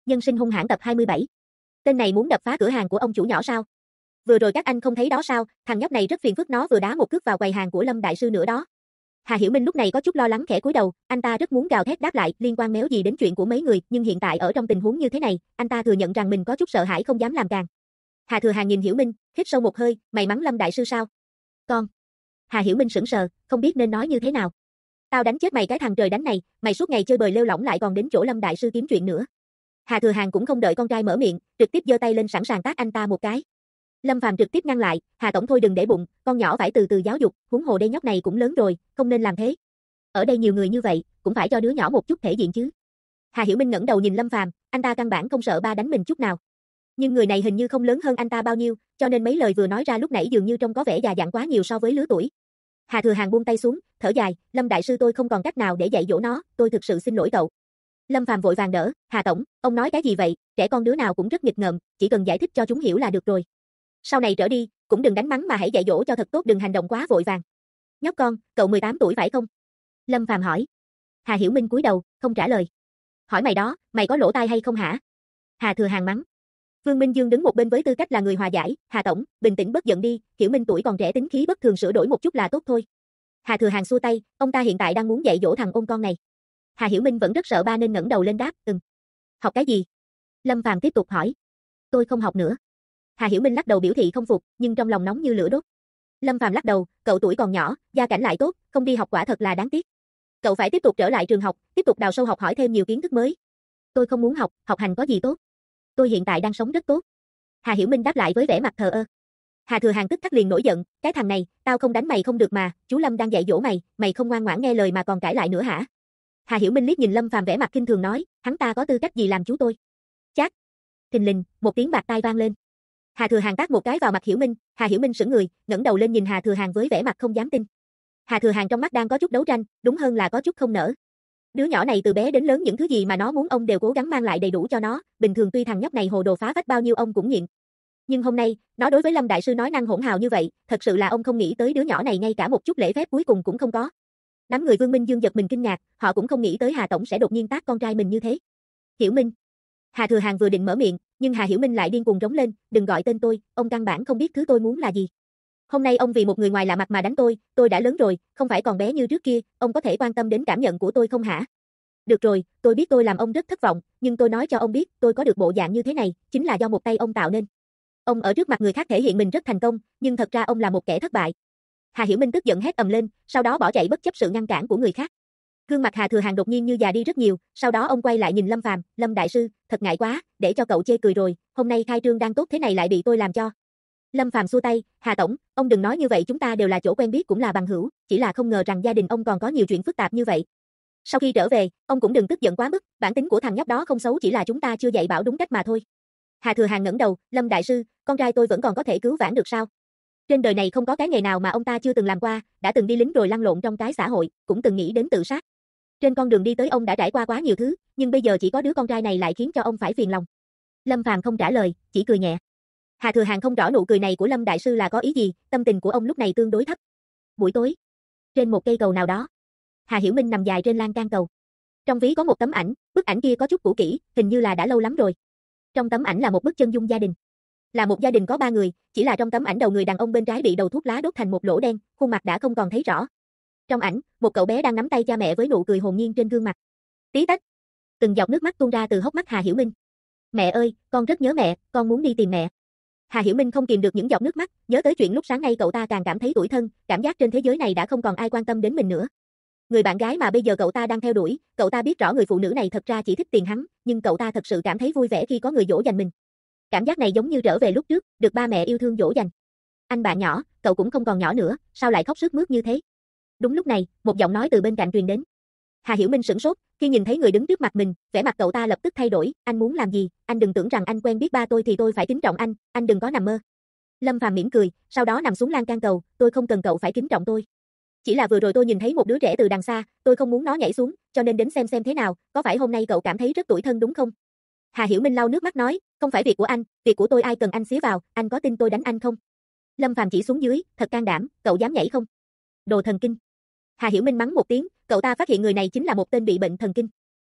Nhân sinh hung hãn tập 27. Tên này muốn đập phá cửa hàng của ông chủ nhỏ sao? Vừa rồi các anh không thấy đó sao, thằng nhóc này rất phiền phức, nó vừa đá một cước vào quầy hàng của Lâm đại sư nữa đó. Hà Hiểu Minh lúc này có chút lo lắng khẽ cúi đầu, anh ta rất muốn gào thét đáp lại, liên quan méo gì đến chuyện của mấy người, nhưng hiện tại ở trong tình huống như thế này, anh ta thừa nhận rằng mình có chút sợ hãi không dám làm càng. Hà Thừa Hàng nhìn Hiểu Minh, hít sâu một hơi, mày mắng Lâm đại sư sao? Con. Hà Hiểu Minh sững sờ, không biết nên nói như thế nào. Tao đánh chết mày cái thằng trời đánh này, mày suốt ngày chơi bời lêu lỏng lại còn đến chỗ Lâm đại sư kiếm chuyện nữa. Hà Thừa Hàng cũng không đợi con trai mở miệng, trực tiếp giơ tay lên sẵn sàng tát anh ta một cái. Lâm Phàm trực tiếp ngăn lại, Hà tổng thôi đừng để bụng, con nhỏ phải từ từ giáo dục, huống hồ đây nhóc này cũng lớn rồi, không nên làm thế. Ở đây nhiều người như vậy, cũng phải cho đứa nhỏ một chút thể diện chứ. Hà Hiểu Minh ngẩng đầu nhìn Lâm Phàm, anh ta căn bản không sợ ba đánh mình chút nào. Nhưng người này hình như không lớn hơn anh ta bao nhiêu, cho nên mấy lời vừa nói ra lúc nãy dường như trông có vẻ già dặn quá nhiều so với lứa tuổi. Hà Thừa Hàng buông tay xuống, thở dài, Lâm đại sư tôi không còn cách nào để dạy dỗ nó, tôi thực sự xin lỗi cậu. Lâm Phàm vội vàng đỡ, Hà tổng, ông nói cái gì vậy, trẻ con đứa nào cũng rất nghịch ngợm, chỉ cần giải thích cho chúng hiểu là được rồi. Sau này trở đi, cũng đừng đánh mắng mà hãy dạy dỗ cho thật tốt, đừng hành động quá vội vàng. Nhóc con, cậu 18 tuổi phải không? Lâm Phàm hỏi. Hà Hiểu Minh cúi đầu, không trả lời. Hỏi mày đó, mày có lỗ tai hay không hả? Hà Thừa Hàng mắng. Vương Minh Dương đứng một bên với tư cách là người hòa giải, Hà tổng, bình tĩnh bất giận đi, Hiểu Minh tuổi còn trẻ tính khí bất thường, sửa đổi một chút là tốt thôi. Hà Thừa Hàng xua tay, ông ta hiện tại đang muốn dạy dỗ thằng ôn con này. Hà Hiểu Minh vẫn rất sợ ba nên ngẩng đầu lên đáp, Học cái gì? Lâm Phàm tiếp tục hỏi. Tôi không học nữa. Hà Hiểu Minh lắc đầu biểu thị không phục, nhưng trong lòng nóng như lửa đốt. Lâm Phàm lắc đầu, cậu tuổi còn nhỏ, gia cảnh lại tốt, không đi học quả thật là đáng tiếc. Cậu phải tiếp tục trở lại trường học, tiếp tục đào sâu học hỏi thêm nhiều kiến thức mới. Tôi không muốn học, học hành có gì tốt. Tôi hiện tại đang sống rất tốt. Hà Hiểu Minh đáp lại với vẻ mặt thờ ơ. Hà Thừa Hàng tức khắc liền nổi giận, cái thằng này, tao không đánh mày không được mà, chú Lâm đang dạy dỗ mày, mày không ngoan ngoãn nghe lời mà còn cãi lại nữa hả? Hà Hiểu Minh liếc nhìn Lâm Phàm vẻ mặt khinh thường nói, hắn ta có tư cách gì làm chú tôi? Chát. Thình lình, một tiếng bạt tai vang lên. Hà Thừa Hàng tát một cái vào mặt Hiểu Minh, Hà Hiểu Minh sững người, ngẩng đầu lên nhìn Hà Thừa Hàng với vẻ mặt không dám tin. Hà Thừa Hàng trong mắt đang có chút đấu tranh, đúng hơn là có chút không nỡ. Đứa nhỏ này từ bé đến lớn những thứ gì mà nó muốn ông đều cố gắng mang lại đầy đủ cho nó, bình thường tuy thằng nhóc này hồ đồ phá phách bao nhiêu ông cũng nhịn. Nhưng hôm nay, nó đối với Lâm đại sư nói năng hỗn hào như vậy, thật sự là ông không nghĩ tới đứa nhỏ này ngay cả một chút lễ phép cuối cùng cũng không có. Đám người Vương Minh Dương giật mình kinh ngạc, họ cũng không nghĩ tới Hà tổng sẽ đột nhiên tát con trai mình như thế. Hiểu Minh. Hà Thừa Hàng vừa định mở miệng, nhưng Hà Hiểu Minh lại điên cuồng rống lên, đừng gọi tên tôi, ông căn bản không biết thứ tôi muốn là gì. Hôm nay ông vì một người ngoài lạ mặt mà đánh tôi đã lớn rồi, không phải còn bé như trước kia, ông có thể quan tâm đến cảm nhận của tôi không hả? Được rồi, tôi biết tôi làm ông rất thất vọng, nhưng tôi nói cho ông biết, tôi có được bộ dạng như thế này, chính là do một tay ông tạo nên. Ông ở trước mặt người khác thể hiện mình rất thành công, nhưng thật ra ông là một kẻ thất bại. Hà Hiểu Minh tức giận hét ầm lên, sau đó bỏ chạy bất chấp sự ngăn cản của người khác. Gương mặt Hà Thừa Hàng đột nhiên như già đi rất nhiều, sau đó ông quay lại nhìn Lâm Phàm, Lâm đại sư, thật ngại quá, để cho cậu chê cười rồi, hôm nay khai trương đang tốt thế này lại bị tôi làm cho. Lâm Phàm xua tay, Hà tổng, ông đừng nói như vậy, chúng ta đều là chỗ quen biết cũng là bằng hữu, chỉ là không ngờ rằng gia đình ông còn có nhiều chuyện phức tạp như vậy. Sau khi trở về, ông cũng đừng tức giận quá mức, bản tính của thằng nhóc đó không xấu, chỉ là chúng ta chưa dạy bảo đúng cách mà thôi. Hà Thừa Hàng ngẩng đầu, Lâm đại sư, con trai tôi vẫn còn có thể cứu vãn được sao? Trên đời này không có cái nghề nào mà ông ta chưa từng làm qua, đã từng đi lính rồi lăn lộn trong cái xã hội, cũng từng nghĩ đến tự sát. Trên con đường đi tới ông đã trải qua quá nhiều thứ, nhưng bây giờ chỉ có đứa con trai này lại khiến cho ông phải phiền lòng. Lâm Phàm không trả lời, chỉ cười nhẹ. Hà Thừa Hàng không rõ nụ cười này của Lâm đại sư là có ý gì, tâm tình của ông lúc này tương đối thấp. Buổi tối, trên một cây cầu nào đó, Hà Hiểu Minh nằm dài trên lan can cầu. Trong ví có một tấm ảnh, bức ảnh kia có chút cũ kỹ, hình như là đã lâu lắm rồi. Trong tấm ảnh là một bức chân dung gia đình. Là một gia đình có 3 người, chỉ là trong tấm ảnh đầu người đàn ông bên trái bị đầu thuốc lá đốt thành một lỗ đen, khuôn mặt đã không còn thấy rõ. Trong ảnh, một cậu bé đang nắm tay cha mẹ với nụ cười hồn nhiên trên gương mặt. Tí tách, từng giọt nước mắt tuôn ra từ hốc mắt Hà Hiểu Minh. Mẹ ơi, con rất nhớ mẹ, con muốn đi tìm mẹ. Hà Hiểu Minh không kìm được những giọt nước mắt, nhớ tới chuyện lúc sáng nay cậu ta càng cảm thấy tủi thân, cảm giác trên thế giới này đã không còn ai quan tâm đến mình nữa. Người bạn gái mà bây giờ cậu ta đang theo đuổi, cậu ta biết rõ người phụ nữ này thật ra chỉ thích tiền hắn, nhưng cậu ta thật sự cảm thấy vui vẻ khi có người dỗ dành mình. Cảm giác này giống như trở về lúc trước, được ba mẹ yêu thương dỗ dành. Anh bạn nhỏ, cậu cũng không còn nhỏ nữa, sao lại khóc sướt mướt như thế? Đúng lúc này, một giọng nói từ bên cạnh truyền đến. Hà Hiểu Minh sửng sốt, khi nhìn thấy người đứng trước mặt mình, vẻ mặt cậu ta lập tức thay đổi, anh muốn làm gì? Anh đừng tưởng rằng anh quen biết ba tôi thì tôi phải kính trọng anh đừng có nằm mơ. Lâm Phàm mỉm cười, sau đó nằm xuống lan can cầu, tôi không cần cậu phải kính trọng tôi. Chỉ là vừa rồi tôi nhìn thấy một đứa trẻ từ đằng xa, tôi không muốn nó nhảy xuống, cho nên đến xem thế nào, có phải hôm nay cậu cảm thấy rất tủi thân đúng không? Hà Hiểu Minh lau nước mắt nói, không phải việc của anh, việc của tôi ai cần anh xía vào, anh có tin tôi đánh anh không? Lâm Phàm chỉ xuống dưới, thật can đảm, cậu dám nhảy không? Đồ thần kinh. Hà Hiểu Minh mắng một tiếng, cậu ta phát hiện người này chính là một tên bị bệnh thần kinh.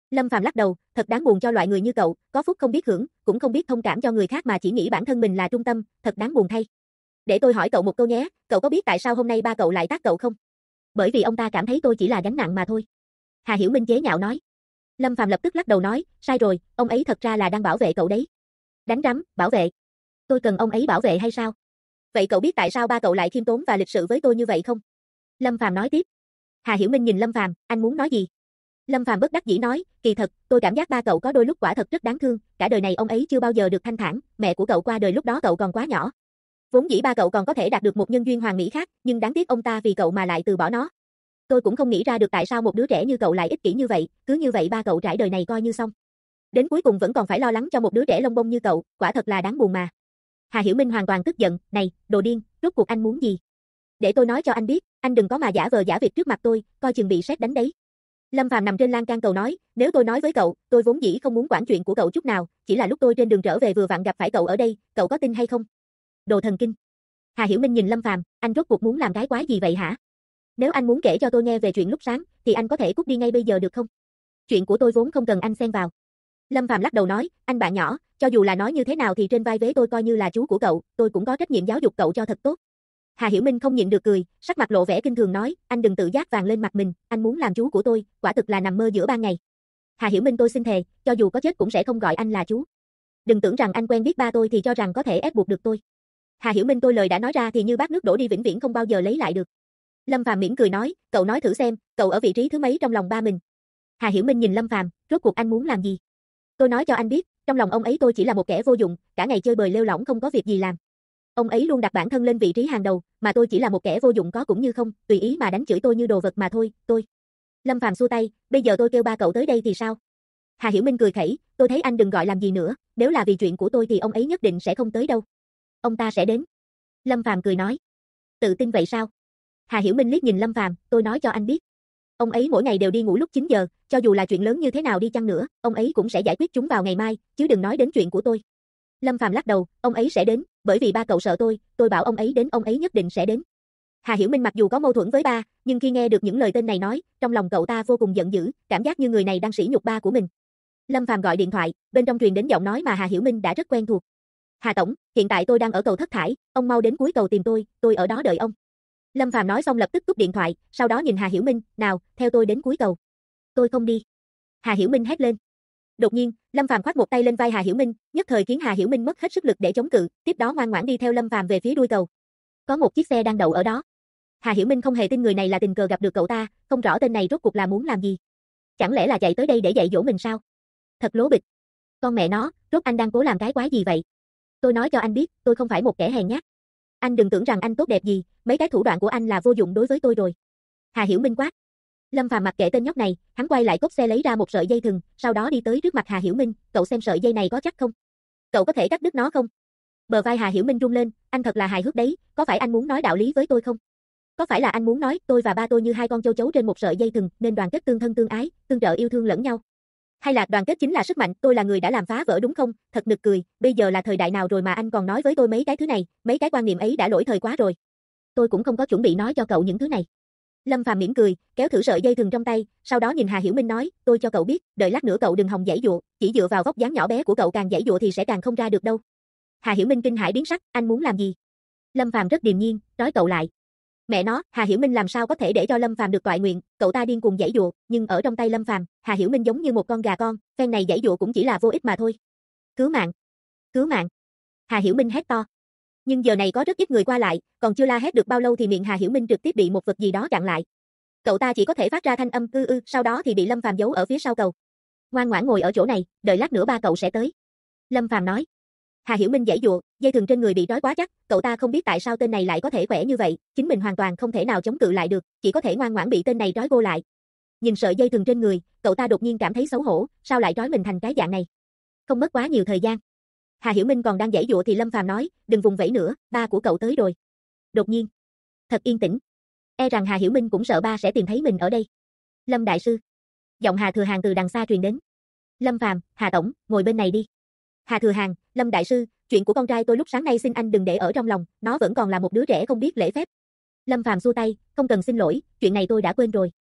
Lâm Phàm lắc đầu, thật đáng buồn cho loại người như cậu, có phúc không biết hưởng, cũng không biết thông cảm cho người khác mà chỉ nghĩ bản thân mình là trung tâm, thật đáng buồn thay. Để tôi hỏi cậu một câu nhé, cậu có biết tại sao hôm nay ba cậu lại tát cậu không? Bởi vì ông ta cảm thấy tôi chỉ là gánh nặng mà thôi. Hà Hiểu Minh chế nhạo nói. Lâm Phàm lập tức lắc đầu nói, sai rồi, ông ấy thật ra là đang bảo vệ cậu đấy. Đánh rắm, bảo vệ. Tôi cần ông ấy bảo vệ hay sao? Vậy cậu biết tại sao ba cậu lại khiêm tốn và lịch sự với tôi như vậy không? Lâm Phàm nói tiếp. Hà Hiểu Minh nhìn Lâm Phàm, anh muốn nói gì? Lâm Phàm bất đắc dĩ nói, kỳ thật, tôi cảm giác ba cậu có đôi lúc quả thật rất đáng thương, cả đời này ông ấy chưa bao giờ được thanh thản, mẹ của cậu qua đời lúc đó cậu còn quá nhỏ. Vốn dĩ ba cậu còn có thể đạt được một nhân duyên hoàn mỹ khác, nhưng đáng tiếc ông ta vì cậu mà lại từ bỏ nó. Tôi cũng không nghĩ ra được tại sao một đứa trẻ như cậu lại ích kỷ như vậy, cứ như vậy ba cậu trải đời này coi như xong. Đến cuối cùng vẫn còn phải lo lắng cho một đứa trẻ lông bông như cậu, quả thật là đáng buồn mà. Hà Hiểu Minh hoàn toàn tức giận, này, đồ điên, rốt cuộc anh muốn gì? Để tôi nói cho anh biết, anh đừng có mà giả vờ giả vịt trước mặt tôi, coi chừng bị sét đánh đấy. Lâm Phàm nằm trên lan can cầu nói, nếu tôi nói với cậu, tôi vốn dĩ không muốn quản chuyện của cậu chút nào, chỉ là lúc tôi trên đường trở về vừa vặn gặp phải cậu ở đây, cậu có tin hay không? Đồ thần kinh. Hà Hiểu Minh nhìn Lâm Phàm, anh rốt cuộc muốn làm cái quái gì vậy hả? Nếu anh muốn kể cho tôi nghe về chuyện lúc sáng, thì anh có thể cút đi ngay bây giờ được không? Chuyện của tôi vốn không cần anh xen vào. Lâm Phàm lắc đầu nói, anh bạn nhỏ, cho dù là nói như thế nào thì trên vai vế tôi coi như là chú của cậu, tôi cũng có trách nhiệm giáo dục cậu cho thật tốt. Hà Hiểu Minh không nhịn được cười, sắc mặt lộ vẻ kinh thường nói, anh đừng tự giác vàng lên mặt mình, anh muốn làm chú của tôi, quả thực là nằm mơ giữa ban ngày. Hà Hiểu Minh tôi xin thề, cho dù có chết cũng sẽ không gọi anh là chú. Đừng tưởng rằng anh quen biết ba tôi thì cho rằng có thể ép buộc được tôi. Hà Hiểu Minh tôi lời đã nói ra thì như bát nước đổ đi vĩnh viễn không bao giờ lấy lại được. Lâm Phàm mỉm cười nói, cậu nói thử xem, cậu ở vị trí thứ mấy trong lòng ba mình. Hà Hiểu Minh nhìn Lâm Phàm, rốt cuộc anh muốn làm gì? Tôi nói cho anh biết, trong lòng ông ấy tôi chỉ là một kẻ vô dụng, cả ngày chơi bời lêu lỏng không có việc gì làm. Ông ấy luôn đặt bản thân lên vị trí hàng đầu, mà tôi chỉ là một kẻ vô dụng có cũng như không, tùy ý mà đánh chửi tôi như đồ vật mà thôi, tôi. Lâm Phàm xua tay, bây giờ tôi kêu ba cậu tới đây thì sao? Hà Hiểu Minh cười khẩy, tôi thấy anh đừng gọi làm gì nữa, nếu là vì chuyện của tôi thì ông ấy nhất định sẽ không tới đâu. Ông ta sẽ đến. Lâm Phàm cười nói. Tự tin vậy sao? Hà Hiểu Minh liếc nhìn Lâm Phàm, tôi nói cho anh biết. Ông ấy mỗi ngày đều đi ngủ lúc 9 giờ, cho dù là chuyện lớn như thế nào đi chăng nữa, ông ấy cũng sẽ giải quyết chúng vào ngày mai, chứ đừng nói đến chuyện của tôi. Lâm Phàm lắc đầu, ông ấy sẽ đến, bởi vì ba cậu sợ tôi bảo ông ấy đến ông ấy nhất định sẽ đến. Hà Hiểu Minh mặc dù có mâu thuẫn với ba, nhưng khi nghe được những lời tên này nói, trong lòng cậu ta vô cùng giận dữ, cảm giác như người này đang sỉ nhục ba của mình. Lâm Phàm gọi điện thoại, bên trong truyền đến giọng nói mà Hà Hiểu Minh đã rất quen thuộc. Hà tổng, hiện tại tôi đang ở cầu Thất Thải, ông mau đến cuối cầu tìm tôi ở đó đợi ông. Lâm Phàm nói xong lập tức cúp điện thoại, sau đó nhìn Hà Hiểu Minh, nào, theo tôi đến cuối cầu. Tôi không đi. Hà Hiểu Minh hét lên. Đột nhiên, Lâm Phàm khoác một tay lên vai Hà Hiểu Minh, nhất thời khiến Hà Hiểu Minh mất hết sức lực để chống cự, tiếp đó ngoan ngoãn đi theo Lâm Phàm về phía đuôi cầu. Có một chiếc xe đang đậu ở đó. Hà Hiểu Minh không hề tin người này là tình cờ gặp được cậu ta, không rõ tên này rốt cuộc là muốn làm gì. Chẳng lẽ là chạy tới đây để dạy dỗ mình sao? Thật lố bịch. Con mẹ nó, rốt anh đang cố làm cái quái gì vậy? Tôi nói cho anh biết, tôi không phải một kẻ hèn nhát. Anh đừng tưởng rằng anh tốt đẹp gì, mấy cái thủ đoạn của anh là vô dụng đối với tôi rồi. Hà Hiểu Minh quát. Lâm Phàm mặc kệ tên nhóc này, hắn quay lại cốp xe lấy ra một sợi dây thừng, sau đó đi tới trước mặt Hà Hiểu Minh, cậu xem sợi dây này có chắc không? Cậu có thể cắt đứt nó không? Bờ vai Hà Hiểu Minh rung lên, anh thật là hài hước đấy, có phải anh muốn nói đạo lý với tôi không? Có phải là anh muốn nói tôi và ba tôi như hai con châu chấu trên một sợi dây thừng nên đoàn kết tương thân tương ái, tương trợ yêu thương lẫn nhau? Hay là đoàn kết chính là sức mạnh, tôi là người đã làm phá vỡ đúng không? Thật nực cười, bây giờ là thời đại nào rồi mà anh còn nói với tôi mấy cái thứ này, mấy cái quan niệm ấy đã lỗi thời quá rồi. Tôi cũng không có chuẩn bị nói cho cậu những thứ này. Lâm Phàm mỉm cười, kéo thử sợi dây thừng trong tay, sau đó nhìn Hà Hiểu Minh nói, tôi cho cậu biết, đợi lát nữa cậu đừng hòng giãy giụa, chỉ dựa vào vóc dáng nhỏ bé của cậu càng giãy giụa thì sẽ càng không ra được đâu. Hà Hiểu Minh kinh hãi biến sắc, anh muốn làm gì? Lâm Phàm rất điềm nhiên, trói cậu lại. Mẹ nó, Hà Hiểu Minh làm sao có thể để cho Lâm Phàm được toại nguyện, cậu ta điên cuồng giãy giụa, nhưng ở trong tay Lâm Phàm, Hà Hiểu Minh giống như một con gà con, phen này giãy giụa cũng chỉ là vô ích mà thôi. Cứu mạng! Cứu mạng! Hà Hiểu Minh hét to. Nhưng giờ này có rất ít người qua lại, còn chưa la hét được bao lâu thì miệng Hà Hiểu Minh trực tiếp bị một vật gì đó chặn lại. Cậu ta chỉ có thể phát ra thanh âm sau đó thì bị Lâm Phàm giấu ở phía sau cầu. Ngoan ngoãn ngồi ở chỗ này, đợi lát nữa ba cậu sẽ tới. Lâm Phàm nói. Hà Hiểu Minh giãy giụa, dây thừng trên người bị trói quá chắc, cậu ta không biết tại sao tên này lại có thể khỏe như vậy, chính mình hoàn toàn không thể nào chống cự lại được, chỉ có thể ngoan ngoãn bị tên này trói vô lại. Nhìn sợi dây thừng trên người, cậu ta đột nhiên cảm thấy xấu hổ, sao lại trói mình thành cái dạng này? Không mất quá nhiều thời gian. Hà Hiểu Minh còn đang giãy giụa thì Lâm Phàm nói, đừng vùng vẫy nữa, ba của cậu tới rồi. Đột nhiên, thật yên tĩnh. E rằng Hà Hiểu Minh cũng sợ ba sẽ tìm thấy mình ở đây. Lâm đại sư. Giọng Hà Thừa Hàng từ đằng xa truyền đến. Lâm Phàm, Hà tổng, ngồi bên này đi. Hà Thừa Hàng, Lâm đại sư, chuyện của con trai tôi lúc sáng nay xin anh đừng để ở trong lòng, nó vẫn còn là một đứa trẻ không biết lễ phép. Lâm Phàm xua tay, không cần xin lỗi, chuyện này tôi đã quên rồi.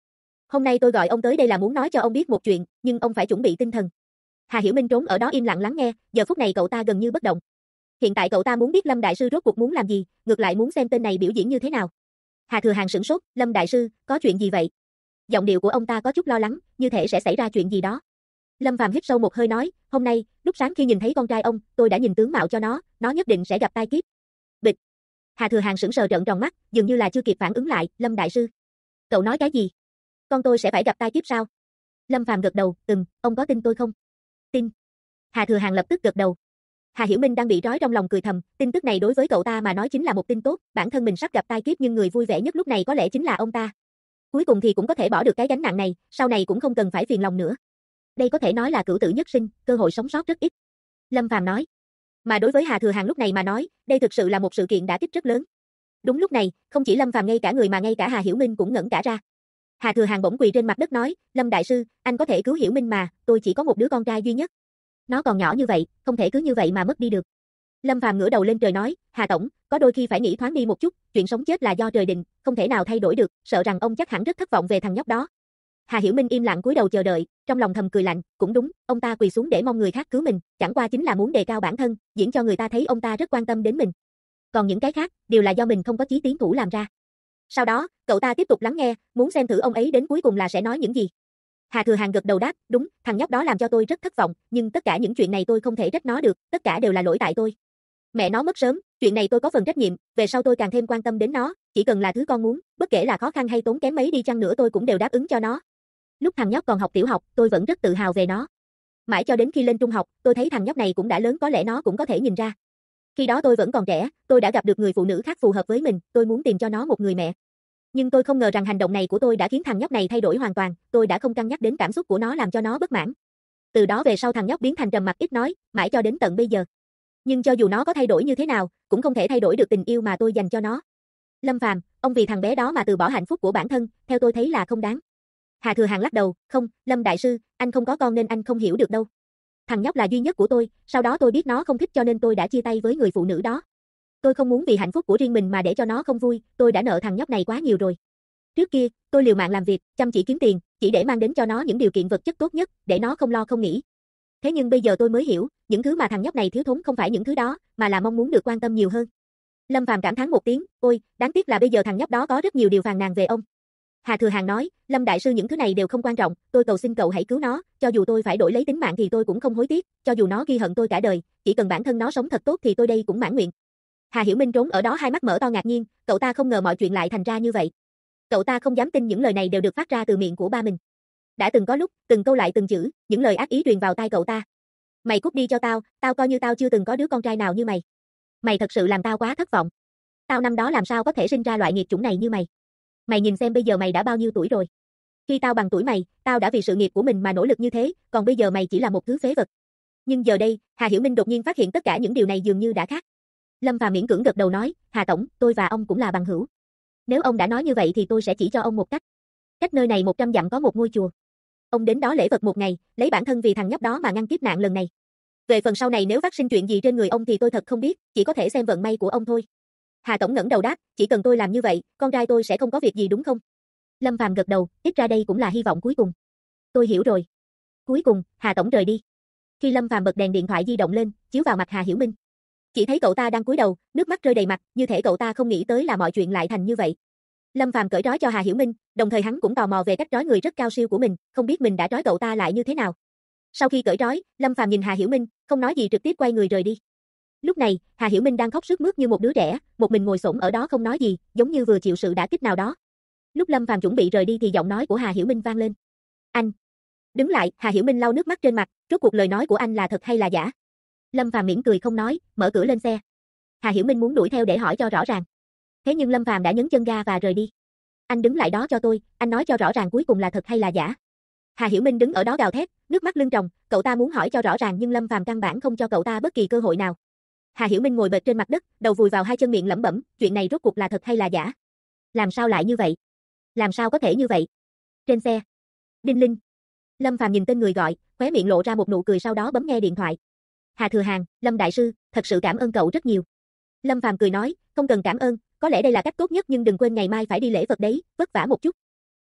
Hôm nay tôi gọi ông tới đây là muốn nói cho ông biết một chuyện, nhưng ông phải chuẩn bị tinh thần. Hà Hiểu Minh trốn ở đó im lặng lắng nghe, giờ phút này cậu ta gần như bất động. Hiện tại cậu ta muốn biết Lâm đại sư rốt cuộc muốn làm gì, ngược lại muốn xem tên này biểu diễn như thế nào. Hà Thừa Hàng sửng sốt, Lâm đại sư, có chuyện gì vậy? Giọng điệu của ông ta có chút lo lắng, như thể sẽ xảy ra chuyện gì đó. Lâm Phàm hít sâu một hơi nói, hôm nay, lúc sáng khi nhìn thấy con trai ông, tôi đã nhìn tướng mạo cho nó nhất định sẽ gặp tai kiếp. Bịch. Hà Thừa Hàng sững sờ trợn tròn mắt, dường như là chưa kịp phản ứng lại, Lâm đại sư. Cậu nói cái gì? Con tôi sẽ phải gặp tai kiếp sao? Lâm Phàm gật đầu, ông có tin tôi không? Tin. Hà Thừa Hàng lập tức gật đầu. Hà Hiểu Minh đang bị trói trong lòng cười thầm, tin tức này đối với cậu ta mà nói chính là một tin tốt, bản thân mình sắp gặp tai kiếp nhưng người vui vẻ nhất lúc này có lẽ chính là ông ta. Cuối cùng thì cũng có thể bỏ được cái gánh nặng này, sau này cũng không cần phải phiền lòng nữa. Đây có thể nói là cửu tử nhất sinh, cơ hội sống sót rất ít. Lâm Phàm nói. Mà đối với Hà Thừa Hàng lúc này mà nói, đây thực sự là một sự kiện đả kích rất lớn. Đúng lúc này, không chỉ Lâm Phàm ngay cả người mà ngay cả Hà Hiểu Minh cũng ngẩn cả ra. Hà Thừa Hàng bỗng quỳ trên mặt đất nói, Lâm đại sư, anh có thể cứu Hiểu Minh mà, tôi chỉ có một đứa con trai duy nhất. Nó còn nhỏ như vậy, không thể cứ như vậy mà mất đi được. Lâm Phàm ngửa đầu lên trời nói, Hà tổng, có đôi khi phải nghĩ thoáng đi một chút, chuyện sống chết là do trời định, không thể nào thay đổi được, sợ rằng ông chắc hẳn rất thất vọng về thằng nhóc đó. Hà Hiểu Minh im lặng cúi đầu chờ đợi, trong lòng thầm cười lạnh, cũng đúng, ông ta quỳ xuống để mong người khác cứu mình, chẳng qua chính là muốn đề cao bản thân, diễn cho người ta thấy ông ta rất quan tâm đến mình. Còn những cái khác, đều là do mình không có chí tiến thủ làm ra. Sau đó, cậu ta tiếp tục lắng nghe, muốn xem thử ông ấy đến cuối cùng là sẽ nói những gì. Hà Thừa Hàng gật đầu đáp, đúng, thằng nhóc đó làm cho tôi rất thất vọng, nhưng tất cả những chuyện này tôi không thể trách nó được, tất cả đều là lỗi tại tôi. Mẹ nó mất sớm, chuyện này tôi có phần trách nhiệm, về sau tôi càng thêm quan tâm đến nó, chỉ cần là thứ con muốn, bất kể là khó khăn hay tốn kém mấy đi chăng nữa tôi cũng đều đáp ứng cho nó. Lúc thằng nhóc còn học tiểu học, tôi vẫn rất tự hào về nó. Mãi cho đến khi lên trung học, tôi thấy thằng nhóc này cũng đã lớn có lẽ nó cũng có thể nhìn ra. Khi đó tôi vẫn còn trẻ, tôi đã gặp được người phụ nữ khác phù hợp với mình, tôi muốn tìm cho nó một người mẹ. Nhưng tôi không ngờ rằng hành động này của tôi đã khiến thằng nhóc này thay đổi hoàn toàn, tôi đã không cân nhắc đến cảm xúc của nó làm cho nó bất mãn. Từ đó về sau thằng nhóc biến thành trầm mặc ít nói, mãi cho đến tận bây giờ. Nhưng cho dù nó có thay đổi như thế nào, cũng không thể thay đổi được tình yêu mà tôi dành cho nó. Lâm Phàm, ông vì thằng bé đó mà từ bỏ hạnh phúc của bản thân, theo tôi thấy là không đáng. Hà Thừa Hàng lắc đầu, không, Lâm đại sư, anh không có con nên anh không hiểu được đâu. Thằng nhóc là duy nhất của tôi, sau đó tôi biết nó không thích cho nên tôi đã chia tay với người phụ nữ đó. Tôi không muốn vì hạnh phúc của riêng mình mà để cho nó không vui, tôi đã nợ thằng nhóc này quá nhiều rồi. Trước kia, tôi liều mạng làm việc, chăm chỉ kiếm tiền, chỉ để mang đến cho nó những điều kiện vật chất tốt nhất, để nó không lo không nghĩ. Thế nhưng bây giờ tôi mới hiểu, những thứ mà thằng nhóc này thiếu thốn không phải những thứ đó, mà là mong muốn được quan tâm nhiều hơn. Lâm Phàm cảm thán một tiếng, ôi, đáng tiếc là bây giờ thằng nhóc đó có rất nhiều điều phàn nàn về ông. Hà Thừa Hàng nói, Lâm đại sư những thứ này đều không quan trọng, tôi cầu xin cậu hãy cứu nó, cho dù tôi phải đổi lấy tính mạng thì tôi cũng không hối tiếc, cho dù nó ghi hận tôi cả đời, chỉ cần bản thân nó sống thật tốt thì tôi đây cũng mãn nguyện. Hà Hiểu Minh trốn ở đó hai mắt mở to ngạc nhiên, cậu ta không ngờ mọi chuyện lại thành ra như vậy. Cậu ta không dám tin những lời này đều được phát ra từ miệng của ba mình. Đã từng có lúc, từng câu lại từng chữ, những lời ác ý truyền vào tai cậu ta. Mày cút đi cho tao, tao coi như tao chưa từng có đứa con trai nào như mày. Mày thật sự làm tao quá thất vọng. Tao năm đó làm sao có thể sinh ra loại nghiệt chủng này như mày. Mày nhìn xem bây giờ mày đã bao nhiêu tuổi rồi. Khi tao bằng tuổi mày, tao đã vì sự nghiệp của mình mà nỗ lực như thế, còn bây giờ mày chỉ là một thứ phế vật. Nhưng giờ đây, Hà Hiểu Minh đột nhiên phát hiện tất cả những điều này dường như đã khác. Lâm Phàm miễn cưỡng gật đầu nói, Hà tổng, tôi và ông cũng là bằng hữu. Nếu ông đã nói như vậy thì tôi sẽ chỉ cho ông một cách. Cách nơi này 100 dặm có một ngôi chùa. Ông đến đó lễ Phật một ngày, lấy bản thân vì thằng nhóc đó mà ngăn kiếp nạn lần này. Về phần sau này nếu phát sinh chuyện gì trên người ông thì tôi thật không biết, chỉ có thể xem vận may của ông thôi. Hà tổng ngẩng đầu đáp, chỉ cần tôi làm như vậy, con trai tôi sẽ không có việc gì đúng không? Lâm Phàm gật đầu, ít ra đây cũng là hy vọng cuối cùng. Tôi hiểu rồi. Cuối cùng, Hà tổng rời đi. Khi Lâm Phàm bật đèn điện thoại di động lên, chiếu vào mặt Hà Hiểu Minh. Chỉ thấy cậu ta đang cúi đầu, nước mắt rơi đầy mặt, như thể cậu ta không nghĩ tới là mọi chuyện lại thành như vậy. Lâm Phàm cởi trói cho Hà Hiểu Minh, đồng thời hắn cũng tò mò về cách trói người rất cao siêu của mình, không biết mình đã trói cậu ta lại như thế nào. Sau khi cởi trói, Lâm Phàm nhìn Hà Hiểu Minh, không nói gì trực tiếp quay người rời đi. Lúc này, Hà Hiểu Minh đang khóc sướt mướt như một đứa trẻ, một mình ngồi xổm ở đó không nói gì, giống như vừa chịu sự đả kích nào đó. Lúc Lâm Phàm chuẩn bị rời đi thì giọng nói của Hà Hiểu Minh vang lên. Anh! Đứng lại, Hà Hiểu Minh lau nước mắt trên mặt, rốt cuộc lời nói của anh là thật hay là giả? Lâm Phàm mỉm cười không nói, mở cửa lên xe. Hà Hiểu Minh muốn đuổi theo để hỏi cho rõ ràng. Thế nhưng Lâm Phàm đã nhấn chân ga và rời đi. Anh đứng lại đó cho tôi, anh nói cho rõ ràng cuối cùng là thật hay là giả. Hà Hiểu Minh đứng ở đó gào thét, nước mắt lưng tròng, cậu ta muốn hỏi cho rõ ràng nhưng Lâm Phàm căn bản không cho cậu ta bất kỳ cơ hội nào. Hà Hiểu Minh ngồi bệt trên mặt đất, đầu vùi vào hai chân miệng lẩm bẩm, chuyện này rốt cuộc là thật hay là giả? Làm sao lại như vậy? Làm sao có thể như vậy? Trên xe. Đinh linh. Lâm Phàm nhìn tên người gọi, khóe miệng lộ ra một nụ cười sau đó bấm nghe điện thoại. Hà Thừa Hàng, Lâm đại sư, thật sự cảm ơn cậu rất nhiều. Lâm Phàm cười nói, không cần cảm ơn, có lẽ đây là cách tốt nhất nhưng đừng quên ngày mai phải đi lễ Phật đấy, vất vả một chút.